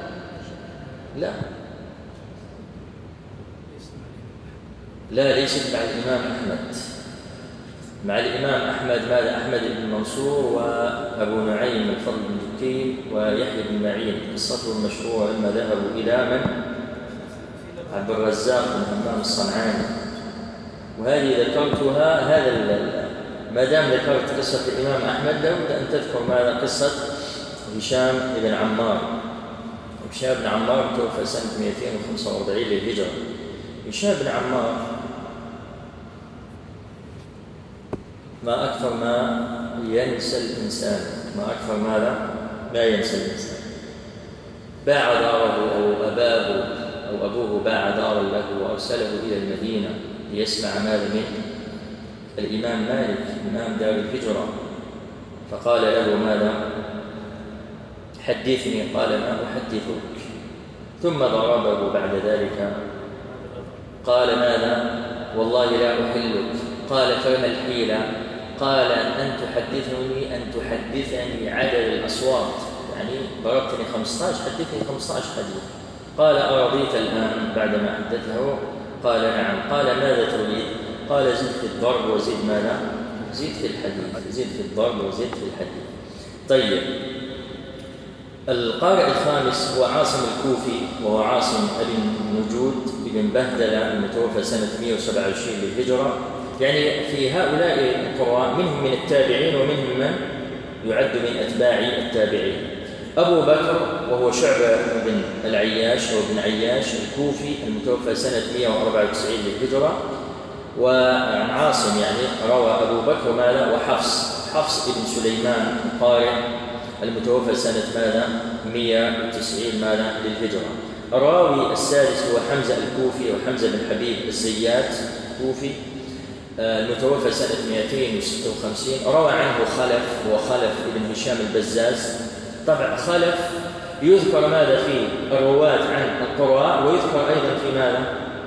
لا ليست مع الإمام أحمد، مع الإمام أحمد ماذا؟ أحمد بن منصور وأبو نعيم الفضل بن دكين ويحيى بن معين. قصته المشهورة لما ذهبوا إلى من؟ عبد الرزاق بن همام الصنعاني. وهذه ذكرتها ما دام ذكرت قصة الإمام أحمد لابد أن تذكر ماذا؟ قصة هشام بن عمار. هشام بن عمار توفى سنة 245 للهجرة. هشام بن عمار ما أكثر ما ينسى الإنسان، ما أكثر ماذا؟ ما ينسى الإنسان. باع داره أو أباه أو أبوه باع دارا له وأرسله إلى المدينة ليسمع ماذا منه؟ الإمام مالك إمام دار الهجرة، فقال له ماذا؟ حدثني. قال ما أحدثك. ثم ضربه بعد ذلك. قال ماذا؟ والله لا أحلك. قال فما الحيلة؟ قال أن تحدثني عدد الأصوات، يعني ضربتني 15 حدثني 15 حديث. قال أرضيت الآن بعدما حدثه؟ قال نعم. قال ماذا تريد؟ قال زد في الضرب وزد ماذا؟ زد في الحديث. زد في الضرب وزد في الحديث. طيب، القارئ الخامس هو عاصم الكوفي وهو عاصم بن نجود بن بهدلة المتوفى سنة 127 للهجرة. يعني في هؤلاء القراء منهم من التابعين ومنهم من يعد من أتباع التابعين. أبو بكر وهو شعبة بن العياش وابن عياش الكوفي المتوفى سنة 194 للهجرة. وعن عاصم يعني روى أبو بكر ماذا؟ وحفص بن سليمان القارئ المتوفى سنة ماذا؟ 190 ماذا؟ للهجرة. الراوي السادس هو حمزة الكوفي وحمزة بن حبيب الزيات الكوفي. المتوفى سنة 256 روى عنه خلف وخلف ابن هشام البزاز. طبعا خلف يذكر ماذا في الرواة عن القراء ويذكر أيضا في ماذا؟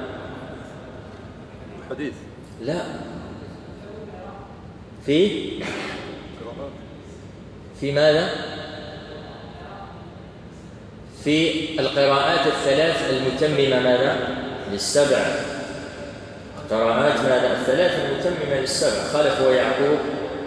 حديث لا، في ماذا؟ في القراءات الثلاث المتممة ماذا؟ للسبع. قراءات ماذا؟ الثلاث المتممة للسبع، خلف ويعقوب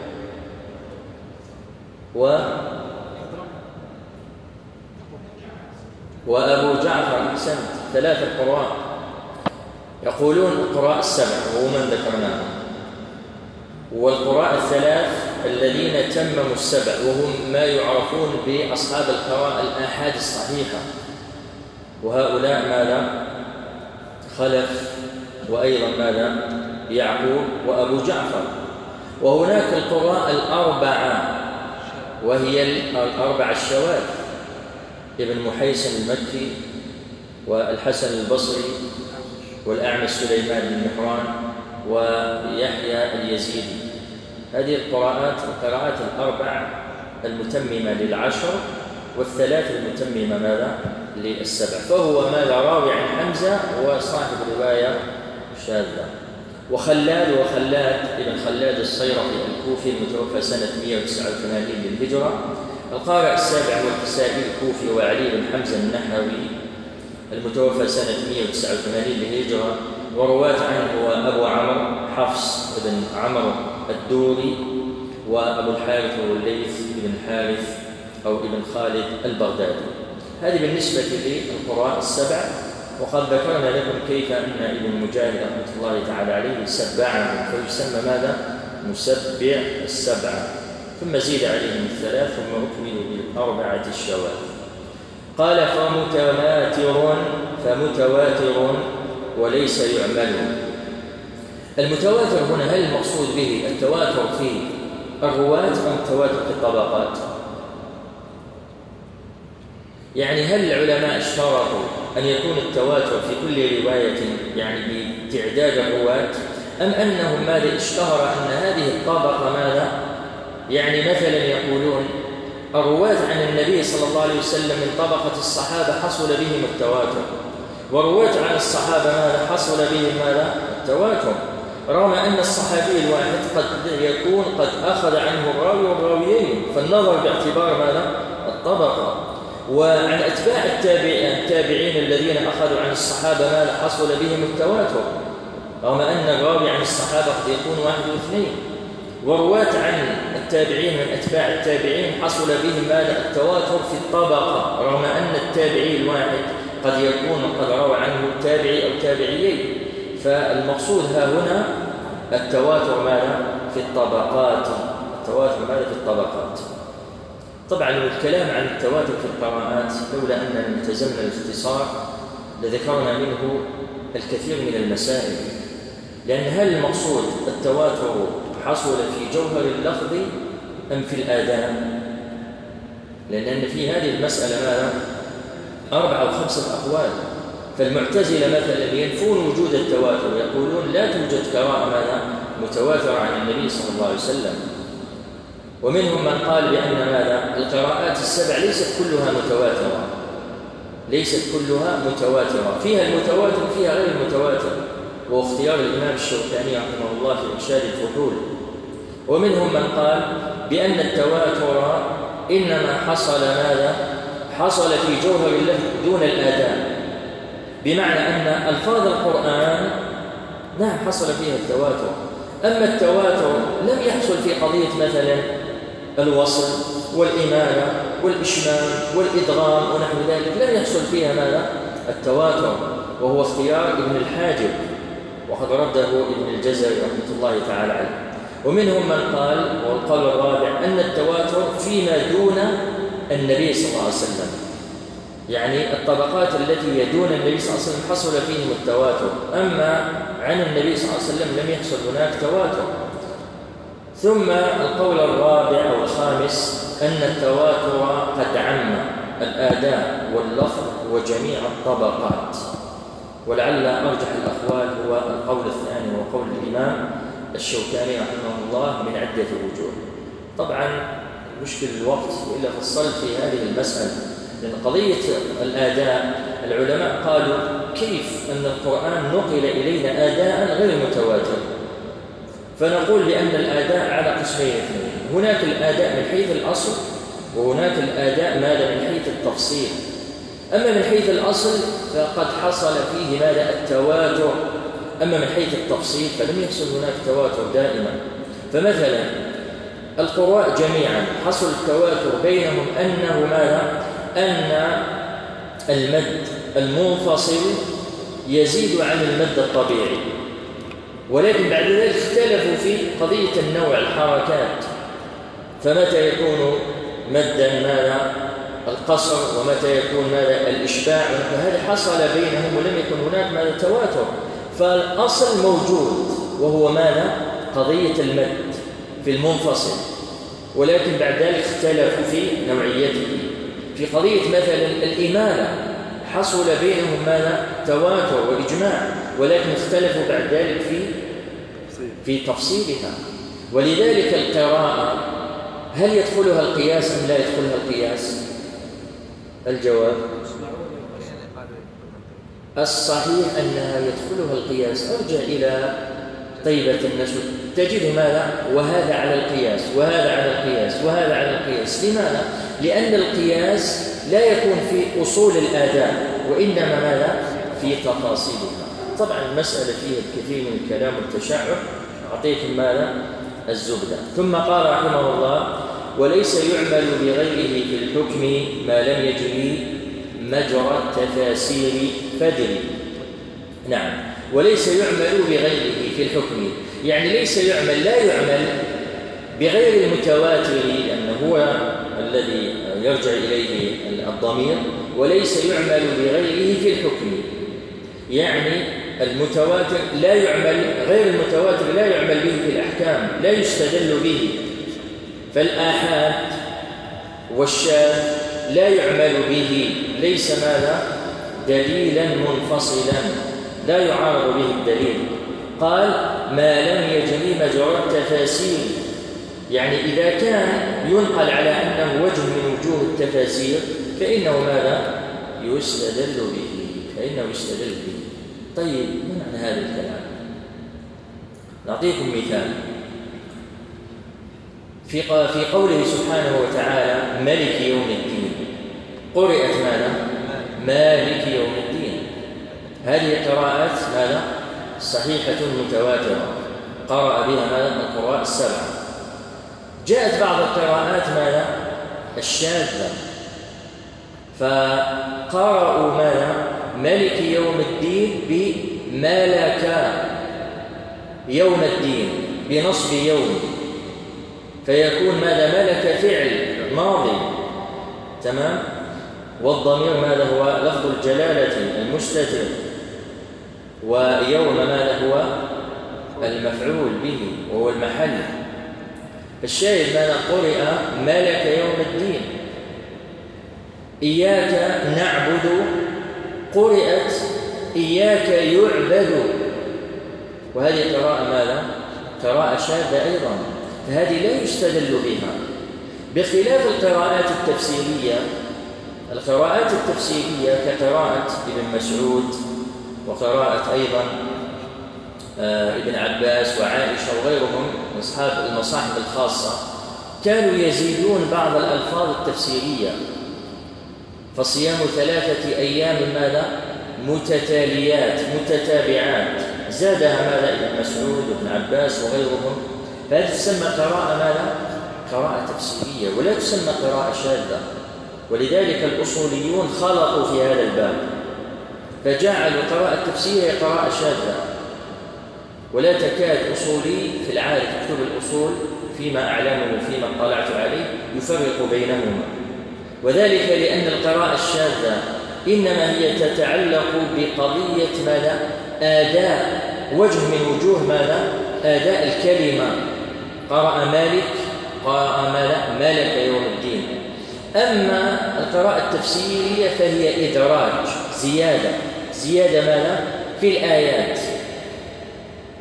وأبو جعفر. أحسنت، ثلاث القراء يقولون القراء السبع وهو من ذكرناهم، والقراء الثلاث الذين تمموا السبع وهم ما يعرفون بأصحاب القراء الآحاد الصحيحة، وهؤلاء ماذا؟ خلف وأيضا ماذا؟ يعقوب وأبو جعفر. وهناك القراء الأربعة وهي الأربعة الشواذ، ابن محيسن المكي والحسن البصري والأعمش سليمان بن مهران ويحيى اليزيدي. هذه القراءات الأربع المتممة للعشر والثلاث المتممة ماذا؟ للسبع. فهو ماذا؟ راوي عن حمزة وصاحب رواية شاذة. وخلاد ابن خلاد الصيرفي الكوفي المتوفى سنة 189 للهجرة، القارئ السابع والكسائي الكوفي، وعلي بن حمزة النحوي المتوفى سنة 189 للهجرة، ورواة عنه وأبو عمرو حفص بن عمرو الدوري وأبو الحارث والليث بن حارث أو ابن خالد البغدادي. هذه بالنسبة للقراء السبع. وقد ذكرنا لكم كيف أن ابن مجاهد رحمة الله تعالى عليه سبعهم، فيسمى ماذا؟ مسبع السبعة، ثم زيد عليهم الثلاث ثم أكملوا بالأربعة الشواذ. قال فمتواتر وليس يعمل. المتواتر هنا هل المقصود به التواتر في الرواة أم التواتر في الطبقات؟ يعني هل العلماء اشترطوا أن يكون التواتر في كل رواية يعني بتعداد الرواة، أم أنهم ماذا اشتهر أن هذه الطبقة ماذا؟ يعني مثلا يقولون الرواة عن النبي صلى الله عليه وسلم من طبقة الصحابة حصل بهم التواتر، والرواة عن الصحابة ماذا؟ حصل بهم ماذا؟ التواتر، رغم أن الصحابي الواحد قد يكون قد أخذ عنه الراوي والراويين، فالنظر باعتبار ماذا؟ الطبقة. وعن أتباع التابعين الذين أخذوا عن الصحابة ماذا؟ حصل بهم التواتر، رغم أن الراوي عن الصحابة قد يكون واحد واثنين. ورواة عن التابعين من أتباع التابعين حصل بهم ماذا؟ التواتر في الطبقة، رغم أن التابعي الواحد قد يكون قد روى عنه تابعي أو تابعيين. فالمقصود ها هنا التواتر ماذا؟ في الطبقات. التواتر ماذا؟ في الطبقات. طبعا الكلام عن التواتر في القراءات لولا أننا التزمنا الاختصار لذكرنا منه الكثير من المسائل، لأن هل المقصود التواتر حصل في جوهر اللفظ أم في الآداء؟ لأن في هذه المسألة ماذا؟ 4 أو 5 أقوال. فالمعتزلة مثلا ينفون وجود التواتر، يقولون لا توجد قراءة ماذا؟ متواترة عن النبي صلى الله عليه وسلم. ومنهم من قال بأن ماذا؟ القراءات السبع ليست كلها متواترة، فيها المتواتر فيها غير المتواتر، واختيار الإمام الشوكاني رحمه الله في إرشاد الفحول. ومنهم من قال بأن التواتر إنما حصل ماذا؟ حصل في جوهر اللفظ دون الآداء، بمعنى أن ألفاظ القرآن نعم حصل فيها التواتر، أما التواتر لم يحصل في قضية مثلا الوصل والإمالة والإشمام والإدغام ونحو ذلك، لم يحصل فيها ماذا؟ التواتر، وهو اختيار ابن الحاجب، وقد رده ابن الجزري رحمة الله تعالى عليه. ومنهم من قال، والقول الرابع، أن التواتر فيما دون النبي صلى الله عليه وسلم، يعني الطبقات التي يدون النبي صلى الله عليه وسلم حصل فيهم التواتر، أما عن النبي صلى الله عليه وسلم لم يحصل هناك تواتر. ثم القول الرابع أو الخامس أن التواتر قد عم الآداء واللفظ وجميع الطبقات، ولعل أرجح الأقوال هو القول الثاني وقول الإمام الشوكاني رحمه الله من عدة وجوه. طبعا مشكل الوقت وإلا فصلت في هذه المسألة، لأن قضية الآداء العلماء قالوا كيف أن القرآن نقل إلينا آداء غير متواتر؟ فنقول بأن الآداء على قسمين اثنين، هناك الآداء من حيث الأصل وهناك الآداء ماذا من حيث التفصيل. أما من حيث الأصل فقد حصل فيه ماذا التواتر، أما من حيث التفصيل فلم يحصل هناك تواتر دائما. فمثلا القراء جميعا حصل التواتر بينهم أنه ماذا؟ أن المد المنفصل يزيد عن المد الطبيعي، ولكن بعد ذلك اختلفوا في قضية النوع الحركات، فمتى يكون مدا ماذا القصر ومتى يكون ماذا الإشباع، فهذا حصل بينهم ولم يكن هناك ماذا تواتر. فالأصل موجود وهو ماذا قضية المد في المنفصل، ولكن بعد ذلك اختلفوا في نوعيته. في قضية مثلا الإمالة حصل بينهم ماذا تواتر وإجماع، ولكن اختلفوا بعد ذلك في تفصيلها. ولذلك القراءة هل يدخلها القياس أم لا يدخلها القياس؟ الجواب الصحيح أنها يدخلها القياس. أرجع إلى طيبة النشر تجد ماذا؟ وهذا على القياس وهذا على القياس وهذا على القياس. لماذا؟ لأن القياس لا يكون في أصول الآداء وإنما ماذا؟ في تفاصيلها. طبعا المسألة فيها الكثير من الكلام والتشعب، أعطيكم ماذا؟ الزبدة. ثم قال رحمه الله: وليس يعمل بغيره في الحكم ما لم يجري مجرى التفاسير فدري. نعم، وليس يعمل بغيره في الحكم، يعني ليس يعمل، لا يعمل بغير المتواتر لأنه هو الذي يرجع إليه الضمير، وليس يعمل بغيره في الحكم، يعني المتواتر لا يعمل، غير المتواتر لا يعمل به في الأحكام، لا يستدل به. فالآحاد والشاذ لا يعمل به، ليس ماذا؟ دليلا منفصلا لا يعارض به الدليل. قال: ما لم يجري مجرى التفاسير، يعني إذا كان ينقل على أنه وجه من وجوه التفاسير فإنه ماذا؟ يستدل به، فإنه يستدل به. طيب، ما معنى هذا الكلام؟ نعطيكم مثال في قوله سبحانه وتعالى: ملك يوم الدين، قرئت ماذا؟ مالك يوم الدين. هذه قراءات ماذا؟ صحيحة متواترة قرأ بها ماذا؟ القراء السبعة. جاءت بعض القراءات ماذا؟ الشاذة، فقرأوا ماذا؟ ملك يوم الدين بملك يوم الدين بنصب يوم، فيكون ماذا؟ ملك فعل ماضي، تمام، والضمير ماذا هو؟ لفظ الجلالة المستتر، ويوم ماذا هو؟ المفعول به وهو المحل. الشاهد ماذا؟ قرئ ملك يوم الدين. إياك نعبد قرئت إياك يعبد، وهذه قراءة ماذا؟ قراءة شاذة أيضا، فهذه لا يستدل بها، بخلاف القراءات التفسيرية. القراءات التفسيرية كقراءة ابن مسعود وقراءة أيضا ابن عباس وعائشة وغيرهم من أصحاب المصاحف الخاصة، كانوا يزيدون بعض الألفاظ التفسيرية. فصيام 3 أيام ماذا؟ متتاليات متتابعات، زادها ماذا؟ ابن مسعود وابن عباس وغيرهم. فهذه تسمى قراءة ماذا؟ قراءة تفسيرية، ولا تسمى قراءة شاذة. ولذلك الأصوليون خلطوا في هذا الباب، فجعلوا قراءة التفسير قراءة شاذة، ولا تكاد أصولي في العارف كتب الأصول فيما أعلمه وفيما اطلعت عليه يفرق بينهما. وذلك لأن القراءة الشاذة إنما هي تتعلق بقضية ماذا؟ آداء، وجه من وجوه ماذا؟ آداء الكلمة. قرأ مالك، قرأ ماذا؟ ملك يوم الدين. أما القراءة التفسيرية فهي إدراج، زيادة ماذا؟ في الآيات.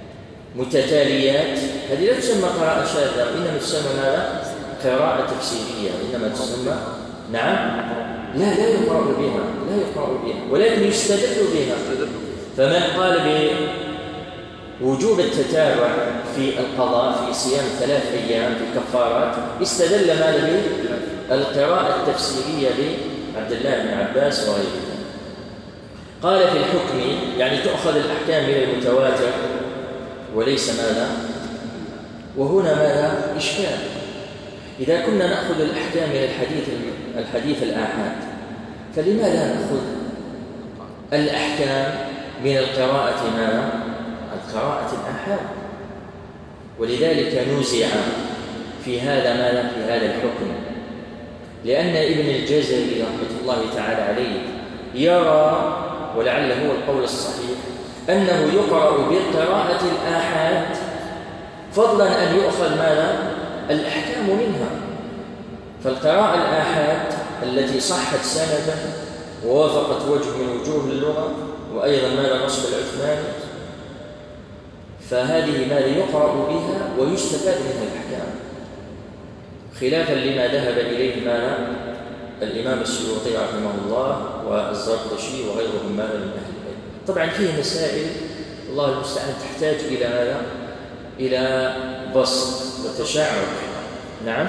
متتاليات، هذه لا تسمى قراءة شاذة، وإنما تسمى ماذا؟ قراءة تفسيرية، إنما تسمى نعم لا يقرأ بها ولكن يستدل بها. فمن قال بوجوب التتابع في القضاء في صيام 3 أيام في الكفارات استدل ماذا بالقراءة التفسيرية لعبد الله بن عباس وغيره. قال في الحكم يعني تؤخذ الأحكام من المتواتر وليس ماذا؟ وهنا ماذا؟ إشكال. إذا كنا نأخذ الأحكام من الحديث الآحاد، فلما لا نأخذ الأحكام من القراءة ماذا؟ القراءة الآحاد. ولذلك نوزع في هذا ماذا؟ في هذا الحكم، لأن ابن الجزري رحمة الله تعالى عليه يرى، ولعله هو القول الصحيح، أنه يقرأ بقراءة الآحاد فضلا أن يؤخذ ماذا؟ الأحكام منها. فالقراءة الآحاد التي صحت سندا ووافقت وجه من وجوه اللغة وأيضا ماذا؟ نصب العثماني، فهذه ماذا؟ يقرأ بها ويستفاد منها الأحكام، خلافا لما ذهب إليه ماذا؟ الإمام السيوطي رحمه الله والزرقشي وغيرهم ماذا من أهل العلم. طبعا فيه مسائل الله المستعان تحتاج إلى ماذا؟ إلى بسط وتشعب. نعم،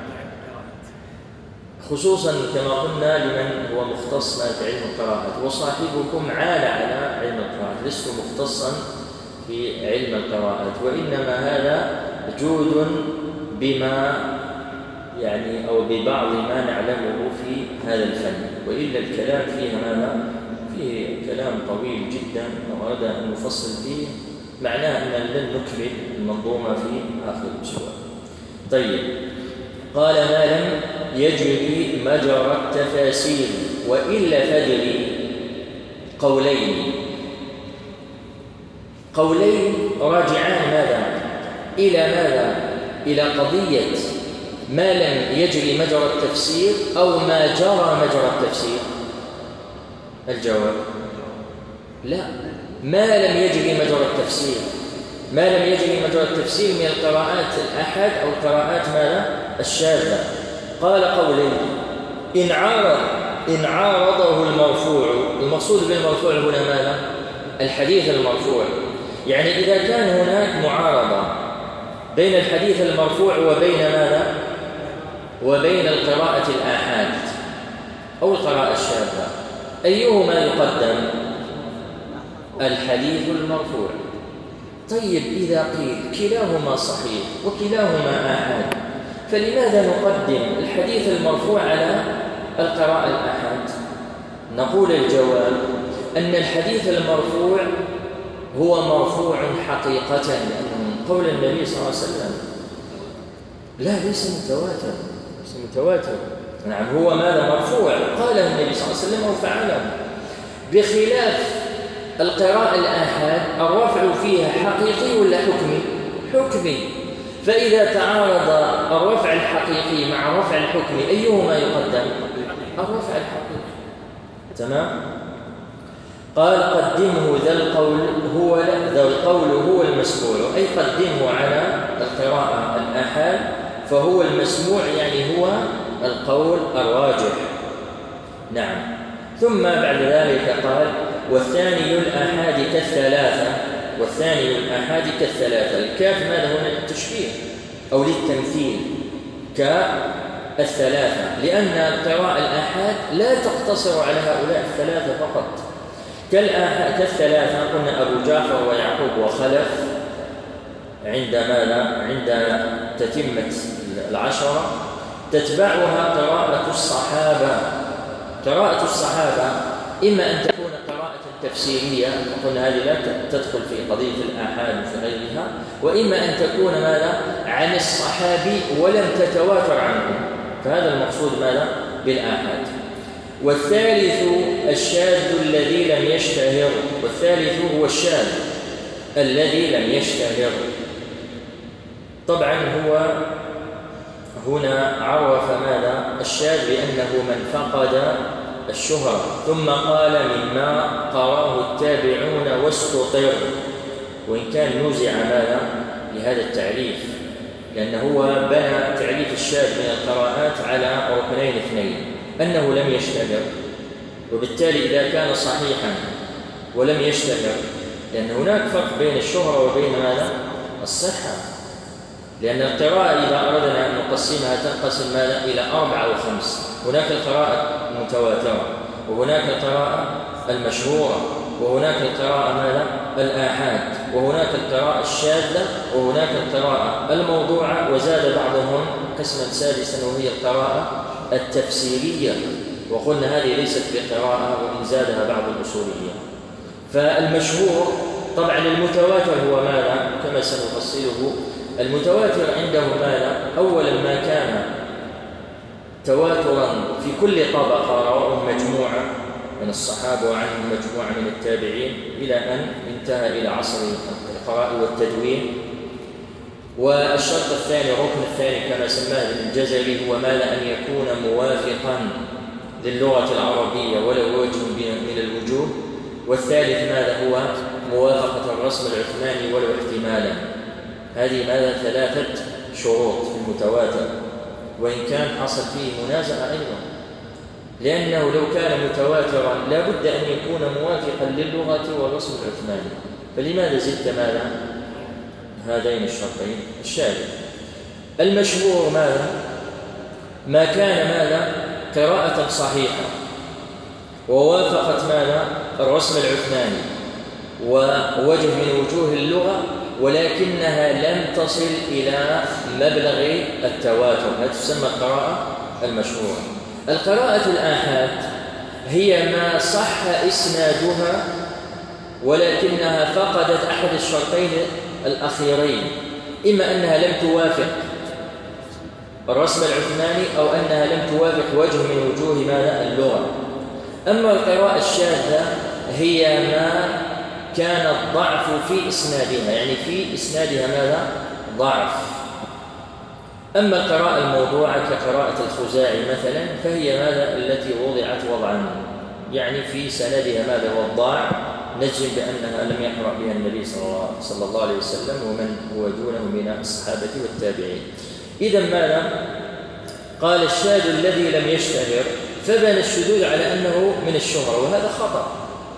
خصوصا كما قلنا لمن هو مختص في علم القراءات، وصاحبكم عال على علم القراءات، لست مختصا في علم القراءات، وإنما هذا جود بما يعني أو ببعض ما نعلمه في هذا الفن، وإلا الكلام فيه ماذا؟ فيه كلام طويل جدا لو أردنا أن نفصل فيه معناه أن لن نكمل المنظومة في آخر الأسبوع. طيب، قال ما لم يجري مجرى التفاسير وإلا فجري قولين راجعان ماذا؟ إلى ماذا؟ إلى قضية ما لم يجري مجرى التفسير أو ما جرى مجرى التفسير. الجواب لا، ما لم يجري مجرى التفسير. ما لم يجري مجرى التفسير من القراءات الأحد أو القراءات ماذا؟ الشاذة. قال قولين، إن عارضه المرفوع. المقصود بالمرفوع هنا ماذا؟ الحديث المرفوع. يعني إذا كان هناك معارضة بين الحديث المرفوع وبين ماذا؟ وبين القراءة الآحاد أو القراءة الشاذة، أيهما يقدم؟ الحديث المرفوع. طيب، إذا قيل كلاهما صحيح وكلاهما آحاد، فلماذا نقدم الحديث المرفوع على القراءة الآحاد؟ نقول الجواب أن الحديث المرفوع هو مرفوع حقيقة، لأنه قول النبي صلى الله عليه وسلم. لا، ليس متواتر. نعم، هو ماذا؟ مرفوع، قاله النبي صلى الله عليه وسلم وفعله، بخلاف القراءة الآحاد الرفع فيها حقيقي ولا حكمي. فإذا تعارض الرفع الحقيقي مع الرفع الحكمي أيهما يقدم؟ الرفع الحقيقي. تمام. قال قدمه ذا القول هو المسموع، أي قدمه على القراءة الآحاد فهو المسموع، يعني هو القول الراجح. نعم. ثم بعد ذلك قال والثاني الآحاد كالثلاثة. الكاف ماذا هنا؟ للتشبيه أو للتمثيل، كالثلاثة، لأن القراءة الآحاد لا تقتصر على هؤلاء الثلاثة فقط. كالثلاثة قلنا أبو جعفر ويعقوب وخلف عند ماذا؟ عند تتمة 10 تتبعها قراءة الصحابة. إما أن تكون قراءة تفسيرية، وقلنا هذه لا تدخل في قضية الآحاد وفي غيرها، وإما أن تكون ماذا؟ عن الصحابي ولم تتواتر عنه، فهذا المقصود ماذا؟ بالآحاد. والثالث الشاذ الذي لم يشتهر. والثالث هو الشاذ الذي لم يشتهر. طبعا هو هنا عرف ماذا؟ الشاذ بأنه من فقد الشهرة، ثم قال مما قراه التابعون واستطر. وإن كان نوزع ماذا لهذا التعريف، لأنه هو بنى تعريف الشاذ من القراءات على ركنين اثنين: أنه لم يشتهر، وبالتالي إذا كان صحيحا ولم يشتهر، لأن هناك فرق بين الشهرة وبين ماذا؟ الصحة. لأن القراءة إذا أردنا أن نقسمها تنقسم ماذا؟ إلى 4 أو 5. هناك القراءة المتواترة، وهناك القراءة المشهورة، وهناك القراءة ماذا؟ الآحاد، وهناك القراءة الشاذة، وهناك القراءة الموضوعة، وزاد بعضهم قسما سادسا وهي القراءة التفسيرية، وقلنا هذه ليست بقراءة وإن زادها بعض الأصوليين. فالمشهور طبعا المتواتر هو ماذا؟ كما سنفصله. المتواتر عنده ماذا؟ أولا ما كان تواترا في كل طبقة رواه مجموعة من الصحابة وعنهم مجموعة من التابعين إلى أن انتهى إلى عصر القراء والتدوين. والشرط الثاني، الركن الثاني كما سماه ابن الجزري، هو ماذا؟ أن يكون موافقا للغة العربية ولو وجه من الوجوه. والثالث ماذا؟ هو موافقة الرسم العثماني ولو احتمالا. هذه ماذا؟ 3 شروط في المتواتر، وإن كان حصل فيه منازعة أيضا، لأنه لو كان متواترا لا بد أن يكون موافقا للغة والرسم العثماني. فلماذا زدت ماذا؟ هذين الشرطين. الشاذ المشهور ماذا؟ ما كان ماذا؟ قراءة صحيحة ووافقت ماذا؟ الرسم العثماني ووجه من وجوه اللغة، ولكنها لم تصل إلى مبلغ التواتر، هذه تسمى القراءة المشهورة. القراءة الآحاد هي ما صح إسنادها ولكنها فقدت أحد الشرطين الأخيرين، إما أنها لم توافق الرسم العثماني أو أنها لم توافق وجه من وجوه ماذا؟ اللغة. أما القراءة الشاذة هي ما كان الضعف في إسنادها، يعني في إسنادها ماذا؟ ضعف. أما القراءة الموضوعة كقراءة الخزاعي مثلا فهي ماذا؟ التي وضعت وضعا يعني في سندها ماذا؟ والضاع، نجزم بأنها لم يقرأ بها النبي صلى الله عليه وسلم ومن هو دونه من الصحابة والتابعين. إذا ماذا؟ قال الشاذ الذي لم يشتهر، فبنى الشذوذ على أنه من الشهرة، وهذا خطأ.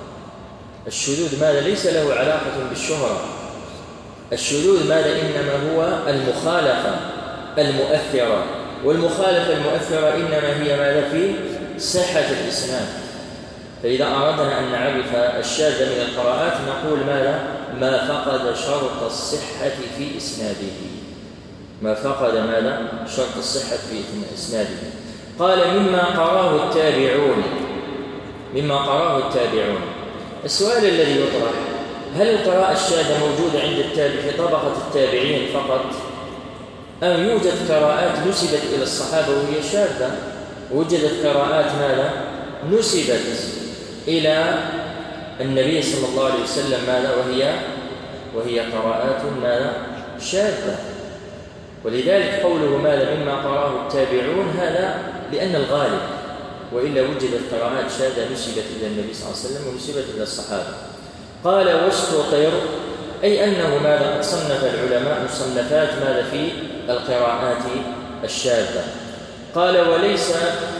الشذوذ ماذا؟ ليس له علاقة بالشهرة. الشذوذ ماذا؟ إنما هو المخالفة المؤثرة، والمخالفة المؤثرة إنما هي ماذا؟ في صحة الإسناد. فإذا أردنا أن نعرف الشاذ من القراءات نقول ماذا؟ ما فقد شرط الصحة في إسناده. ما فقد ماذا؟ شرط الصحة في إسناده. قال مما قراه التابعون. مما قراه التابعون. السؤال الذي يطرح: هل القراءة الشاذة موجودة عند التابع في طبقة التابعين فقط، أم يوجد قراءات نسبت إلى الصحابة وهي شاذة؟ وجدت قراءات ماذا؟ نسبت إلى النبي صلى الله عليه وسلم ماذا؟ وهي قراءات ماذا؟ شاذة. ولذلك قوله ماذا؟ مما قراه التابعون، هذا لأن الغالب، وإلا وجدت قراءات شاذة نسبت إلى النبي صلى الله عليه وسلم ونسبت إلى الصحابة. قال واستطر، أي أنه ماذا؟ قد صنف العلماء مصنفات ماذا؟ في القراءات الشاذة. قال وليس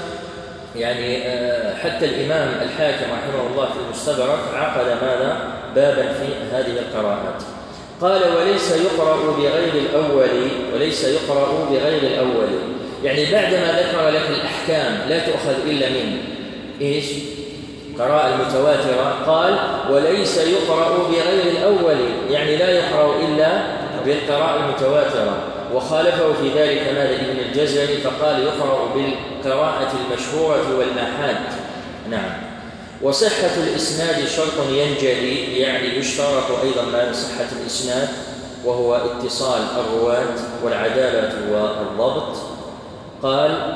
يعني حتى الإمام الحاكم رحمه الله في المستدرك عقد ماذا؟ بابا في هذه القراءات. قال وليس يقرأ بغير الأول، وليس يقرأ بغير الأول، يعني بعدما ذكر لك الأحكام لا تؤخذ إلا من إيش؟ قراءة المتواترة، قال وليس يقرأ بغير الأول، يعني لا يقرأ إلا بالقراءة المتواترة. وخالفه في ذلك ماذا؟ ابن الجزري، فقال يقرأ بالقراءة المشهورة والآحاد. نعم. وصحة الإسناد شرط ينجلي، يعني يشترط أيضا ما صحة الإسناد، وهو اتصال الرواة والعدالة والضبط. قال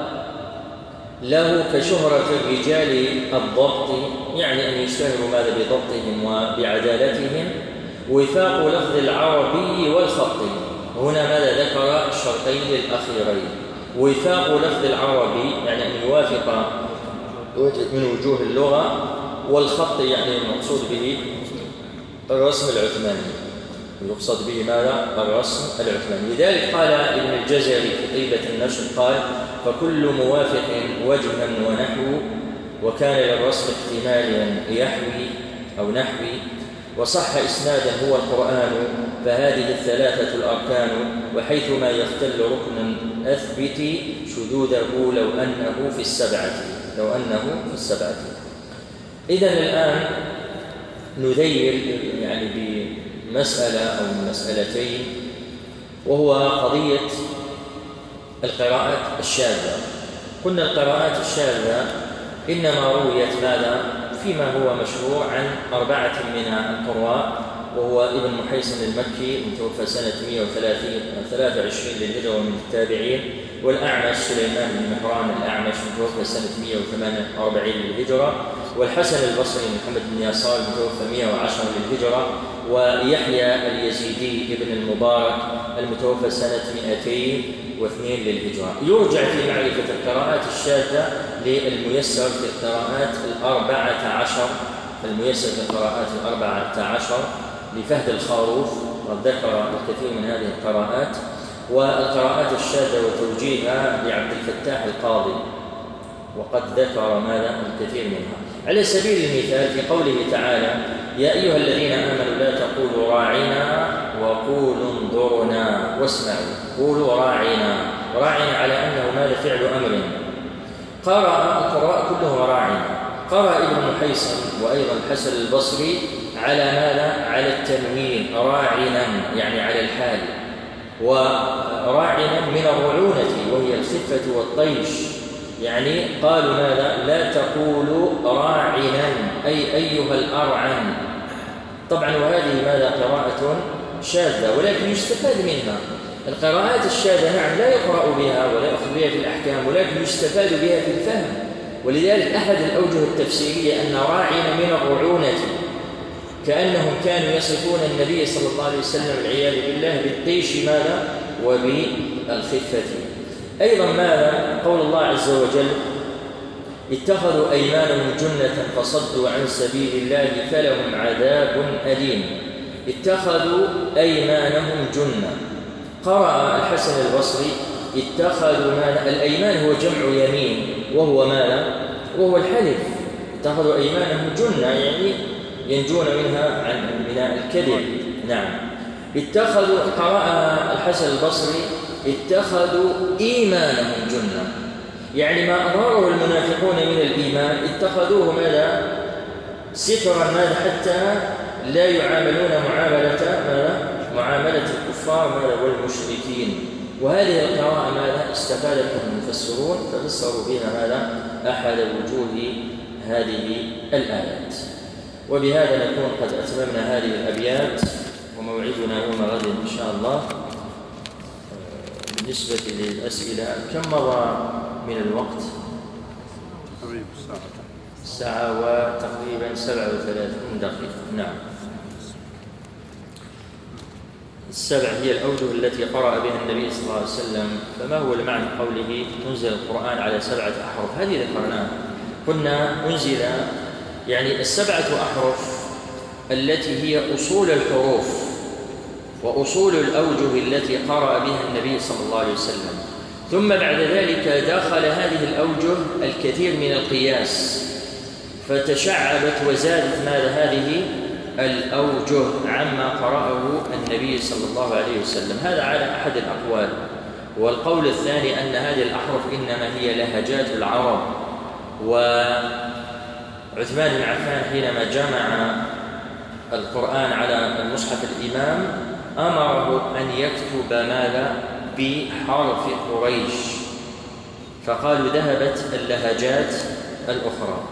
له كشهرة الرجال الضبط، يعني أن يشتهروا ماذا؟ بضبطهم وبعدالتهم. وفاق لفظ العربي والخط، هنا ماذا؟ ذكر الشرطين الأخيرين. وفاق لفظ العربي يعني أن يوافق من وجوه اللغة، والخط يعني المقصود به الرسم العثماني. ويقصد به ماذا؟ الرسم العثماني. لذلك قال ابن الجزري في طيبة النشر قال: فكل موافق وجها ونحو وكان للرسم احتمالا يحوي أو نحوي وصح إسنادا هو القرآن فهذه الثلاثة الأركان وحيثما يختل ركنا أثبت شذوذه لو أنه في السبعة. إذن الآن نذيل يعني بمسألة أو مسألتين، وهو قضية القراءات الشاذة. قلنا القراءات الشاذة إنما رويت ماذا؟ فيما هو مشهور عن 4 من القراء، وهو ابن محيصن المكي متوفى سنة 123 للهجرة من التابعين، والأعمش سليمان بن مهران الأعمش متوفى سنة 148 للهجرة، والحسن البصري محمد بن يسار متوفى 110 للهجرة، ويحيى اليزيدي ابن المبارك المتوفى سنة 202 للهجرة. يرجع في معرفة القراءات الشاذة للميسر في القراءات 14، الميسر في القراءات 14 لفهد الخاروف، قد ذكر الكثير من هذه القراءات، والقراءات الشاذة وتوجيهها لعبد الفتاح القاضي، وقد ذكر ماذا؟ الكثير منها. على سبيل المثال في قوله تعالى: يا أيها الذين آمنوا لا تقولوا راعنا وقولوا انظرنا واسمعوا. قولوا راعنا على أنه ماذا؟ فعل أمر. قرأ القراء كلهم راعنا. قرأ ابن محيصن وأيضا الحسن البصري على ماذا؟ على التنوين، راعنا يعني على الحال، وراعنا من الرعونة وهي الخفة والطيش، يعني قالوا ماذا؟ لا تقولوا راعنا أي أيها الأرعن. طبعا وهذه ماذا؟ قراءة شاذة، ولكن يستفاد منها. القراءات الشاذة نعم لا يقرأ بها ولا يأخذ بها في الأحكام، ولكن يستفاد بها في الفهم. ولذلك أحد الأوجه التفسيرية أن راعنا من الرعونة، كأنهم كانوا يصفون النبي صلى الله عليه وسلم والعياذ بالله بالطيش ماذا؟ وبالخفة. أيضا ماذا؟ قول الله عز وجل: اتخذوا أيمانهم جنة فصدوا عن سبيل الله فلهم عذاب أليم. اتخذوا أيمانهم جنة. قرأ الحسن البصري: اتخذوا ماذا؟ الأيمان هو جمع يمين، وهو ماذا؟ وهو الحلف. اتخذوا أيمانهم جنة يعني ينجون منها من الكذب. نعم. اتخذوا، قرأ الحسن البصري: اتخذوا إيمانهم جنة، يعني ما أظهره المنافقون من الإيمان اتخذوه ماذا؟ سترا ماذا؟ حتى لا يعاملون معاملة الكفار ماذا؟ والمشركين. وهذه القراءة ماذا؟ استفاد منها المفسرون ففسروا بها ماذا؟ أحد وجوه هذه الآيات. وبهذا نكون قد أتممنا هذه الأبيات، وموعدنا يوم غد إن شاء الله. بالنسبة للأسئلة كم مضى من الوقت؟ ساعة وتقريبا 37 دقيقة. نعم. 7 هي الأوجه التي قرأ بها النبي صلى الله عليه وسلم. فما هو المعنى قوله أنزل القرآن على 7 أحرف؟ هذه ذكرناها. قلنا أنزل يعني 7 أحرف التي هي أصول الحروف وأصول الأوجه التي قرأ بها النبي صلى الله عليه وسلم. ثم بعد ذلك دخل هذه الأوجه الكثير من القياس، فتشعبت وزادت ماذا؟ هذه الأوجه عما قرأه النبي صلى الله عليه وسلم. هذا على أحد الأقوال. والقول الثاني أن هذه الأحرف إنما هي لهجات العرب. وعثمان بن عفان حينما جمع القرآن على المصحف الإمام أمره أن يكتب ماذا؟ بحرف قريش، فقالوا ذهبت اللهجات الأخرى.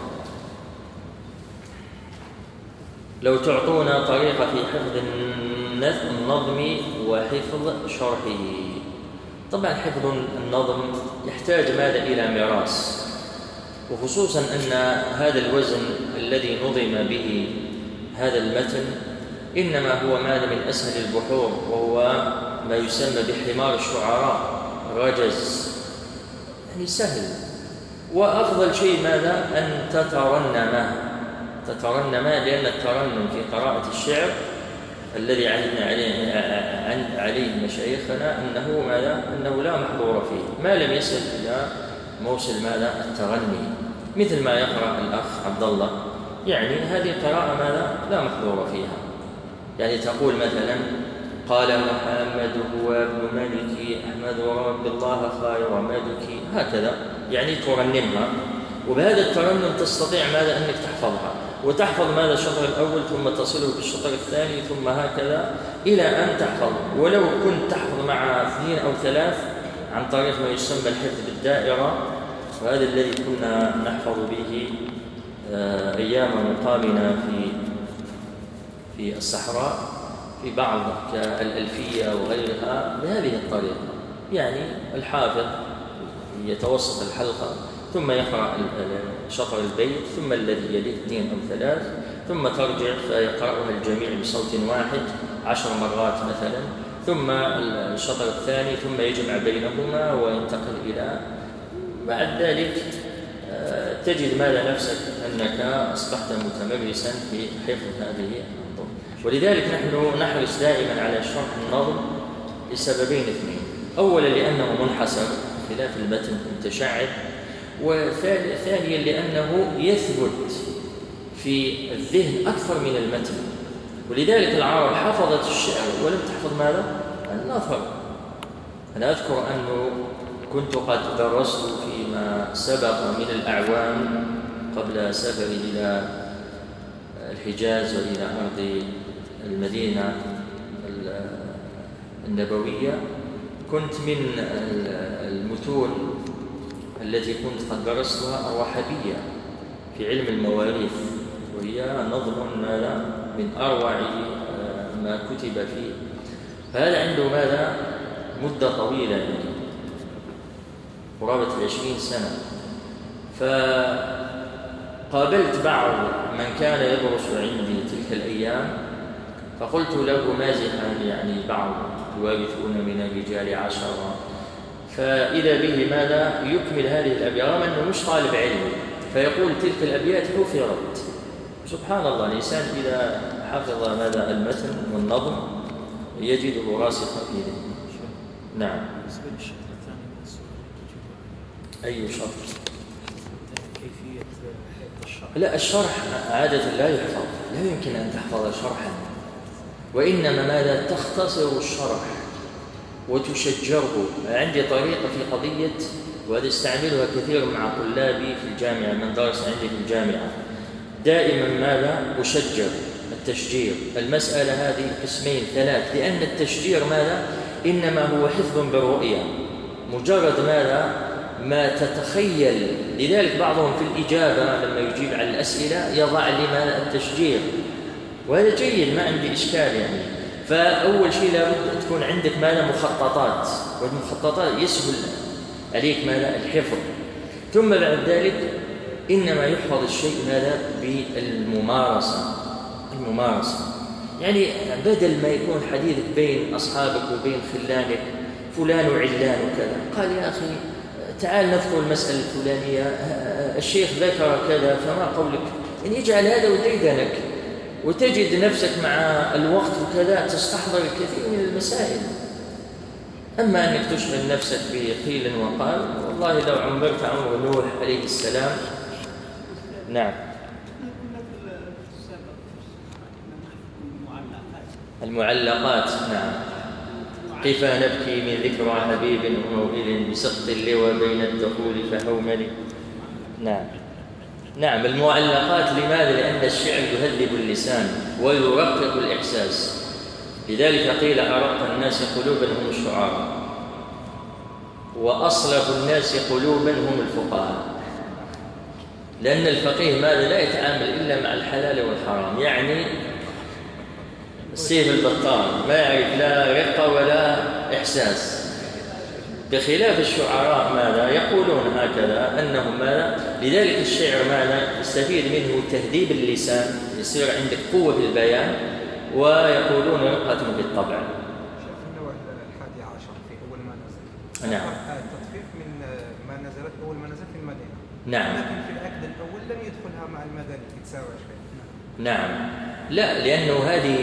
لو تعطونا طريقة في حفظ النظم وحفظ شرحه. طبعا حفظ النظم يحتاج ماذا؟ إلى مراس، وخصوصا أن هذا الوزن الذي نظم به هذا المتن إنما هو ماذا؟ من أسهل البحور، وهو ما يسمى بحمار الشعراء، رجز، يعني سهل. وأفضل شيء ماذا؟ أن تترنم، لأن الترنم في قراءة الشعر الذي عهدنا عليه مشايخنا أنه ماذا؟ أنه لا محظور فيه ما لم يصل إلى موصل ماذا؟ التغني، مثل ما يقرأ الأخ عبد الله، يعني هذه قراءة ماذا؟ لا محظور فيها. يعني تقول مثلا قال محمد هو ابن ملكي أحمد ورب الله خير ملكي، هكذا يعني ترنمها، وبهذا الترنم تستطيع ماذا؟ أنك تحفظها، وتحفظ ماذا؟ الشطر الأول ثم تصله بالشطر الثاني ثم هكذا إلى أن تحفظ. ولو كنت تحفظ مع 2 أو 3 عن طريق ما يسمى الحفظ بالدائرة، وهذا الذي كنا نحفظ به أيام مقامنا في الصحراء في بعض كالألفية وغيرها بهذه الطريقة. يعني الحافظ يتوسط الحلقة ثم يقرأ شطر البيت ثم الذي يليه 2 أو 3 ثم ترجع فيقرأها الجميع بصوت واحد 10 مرات مثلا، ثم الشطر الثاني ثم يجمع بينهما وينتقل إلى بعد ذلك تجد ماذا؟ نفسك أنك أصبحت متمرسا في حفظ هذه النظم. ولذلك نحن نحرص دائما على شرح النظم لسببين 2: أولا لأنه منحسر خلاف المتن متشعب، وثانيا لأنه يثبت في الذهن أكثر من المتن. ولذلك العرب حفظت الشعر ولم تحفظ ماذا؟ النثر. أنا أذكر أنه كنت قد درست فيما سبق من الأعوام قبل سفري إلى الحجاز وإلى أرض المدينة النبوية، كنت من المتون التي كنت قد درستها الرحبية في علم المواريث، وهي نظم من أروع ما كتب فيه. فهذا عنده ماذا؟ مدة طويلة يعني قرابة 20 سنة. فقابلت بعض من كان يدرس عندي تلك الأيام فقلت له مازحا يعني بعض الوارثون من الرجال 10، فإذا به ماذا؟ يكمل هذه الأبيات رغم أنه مش طالب علم، فيقول تلك الأبيات حفظت. سبحان الله، الإنسان إذا حفظ ماذا؟ المتن والنظم يجده راسخا في ذهنه. نعم. أي شرح؟ كيفية الشرح؟ لا، الشرح عادة لا يحفظ، لا يمكن أن تحفظ شرحا، وإنما ماذا؟ تختصر الشرح وتشجره. عندي طريقة في قضية، وهذا استعملها كثير مع طلابي في الجامعة، من درس عندي في الجامعة دائما ماذا؟ أشجر التشجير. المسألة هذه قسمين 3، لأن التشجير ماذا؟ إنما هو حفظ بالرؤية، مجرد ماذا؟ ما تتخيل. لذلك بعضهم في الإجابة لما يجيب على الأسئلة يضع لما التشجير، وهذا جيد ما عندي إشكال يعني. فأول شيء لابد تكون عندك ماذا؟ مخططات، والمخططات يسهل عليك ماذا؟ الحفظ. ثم بعد ذلك إنما يحفظ الشيء ماذا؟ بالممارسة. الممارسة يعني بدل ما يكون حديثك بين أصحابك وبين خلانك فلان وعلان وكذا، قال يا أخي تعال نذكر المسألة الفلانية، الشيخ ذكر كذا، فما قولك؟ إن يجعل هذا وديدنك، وتجد نفسك مع الوقت وكذا تستحضر الكثير من المسائل. أما أنك تشغل نفسك بقيل وقال، والله لو عمرت عمر نوح عليه السلام. نعم. المعلقات. نعم. كيف نبكي من ذكرى حبيب وموئل بسقط اللوى بين الدخول فهومل. نعم. نعم. المعلقات لماذا؟ لأن الشعر يهذب اللسان ويرقق الإحساس، لذلك قيل أرق الناس قلوبا هم الشعراء، وأصلف الناس قلوبا هم الفقهاء. لأن الفقيه ماذا؟ لا يتعامل إلا مع الحلال والحرام، يعني السيف البطال ما يعرف لا رقة ولا إحساس، بخلاف الشعراء ماذا؟ يقولون هكذا أنهم ماذا؟ لذلك الشعر ماذا؟ يستفيد منه تهذيب اللسان، يصير عندك قوة في البيان، ويقولون رقة بالطبع. النوع 11 في أول ما نزل. نعم. التطفيف من ما نزلت أول ما نزل في المدينة. نعم. لكن في العقد الأول لم يدخلها مع المدني، يتساوى شوي. نعم، لا، لأنه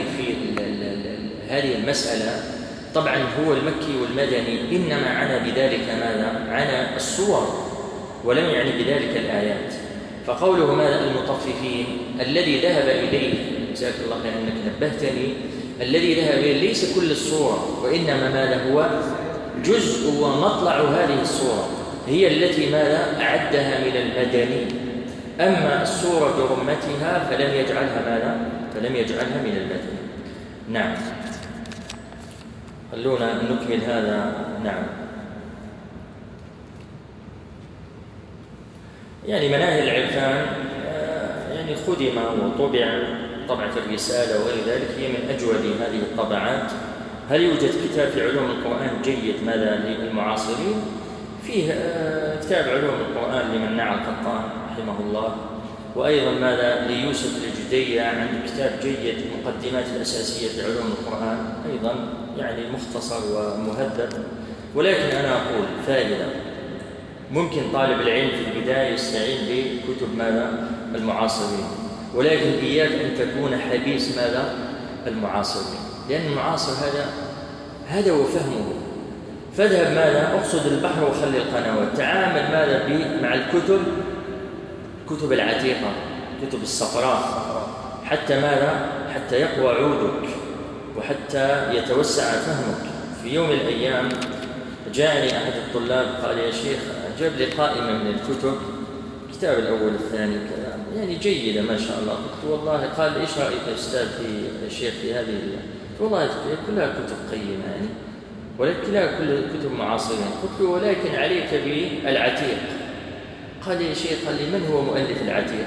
هذه المسألة طبعا هو المكي والمدني إنما عني بذلك ماذا؟ عني الصور ولم يعني بذلك الآيات. فقوله ماذا؟ المطففين الذي ذهب إليه، جزاك الله خير أنك نبهتني، الذي ذهب إليه ليس كل الصورة، وإنما ماذا؟ هو جزء ومطلع هذه الصورة هي التي ماذا؟ أعدها من المدني. أما الصورة برمتها فلم يجعلها ماذا؟ فلم يجعلها من المدني. نعم، خلونا نكمل هذا. نعم، يعني مناهل العرفان يعني خدم وطبع طبعة الرسالة وغير ذلك، هي من أجود هذه الطبعات. هل يوجد كتاب في علوم القرآن جيد ماذا للمعاصرين؟ فيه كتاب علوم القرآن لمن نعى القطان رحمه الله، وأيضا ماذا ليوسف الجدية عنده كتاب جيد المقدمات الأساسية في علوم القرآن، أيضا يعني مختصر ومهذب. ولكن أنا أقول فائدة، ممكن طالب العلم في البداية يستعين بكتب ماذا؟ المعاصرين، ولكن إياك أن تكون حبيس ماذا؟ المعاصرين، لأن المعاصر هذا هو فهمه. فاذهب ماذا؟ اقصد البحر وخلي القنوات. تعامل ماذا مع الكتب العتيقة، كتب الصفراء، حتى ماذا؟ حتى يقوى عودك وحتى يتوسع فهمك. في يوم من الأيام جاءني أحد الطلاب قال يا شيخ، جاب لي قائمة من الكتب، الكتاب الأول الثاني كذا يعني جيدة ما شاء الله. قلت والله، قال إيش رأيك يا أستاذ في الشيخ في هذه؟ والله كلها كتب قيمة يعني، ولكن كل كتب معاصرين. قلت له ولكن عليك بالعتيق. قال يا شيخ، قال لي من هو مؤلف العتيق؟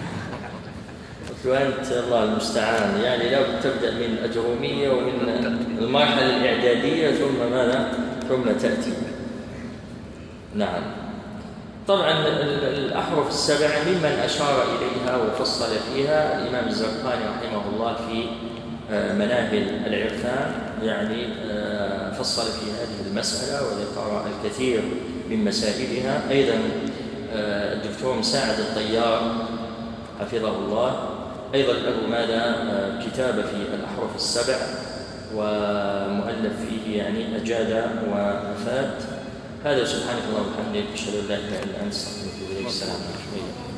قلت له أنت الله المستعان، يعني لا تبدأ من الأجرومية ومن المرحلة الإعدادية ثم ماذا؟ ثم تأتي. نعم، طبعا الأحرف السبع ممن أشار إليها وفصل فيها الإمام الزرقاني رحمه الله في مناهل العرفان، يعني فصل في هذه المسألة وذكر الكثير من مسائلها. أيضا الدكتور مساعد الطيار حفظه الله أيضا له ماذا؟ كتاب في الأحرف السبع، ومؤلف فيه يعني أجاد وأفاد. هذا سبحانك اللهم وبحمدك، أشهد أن لا إله إلا أنت، أستغفرك وأتوب إليك. السلام عليكم.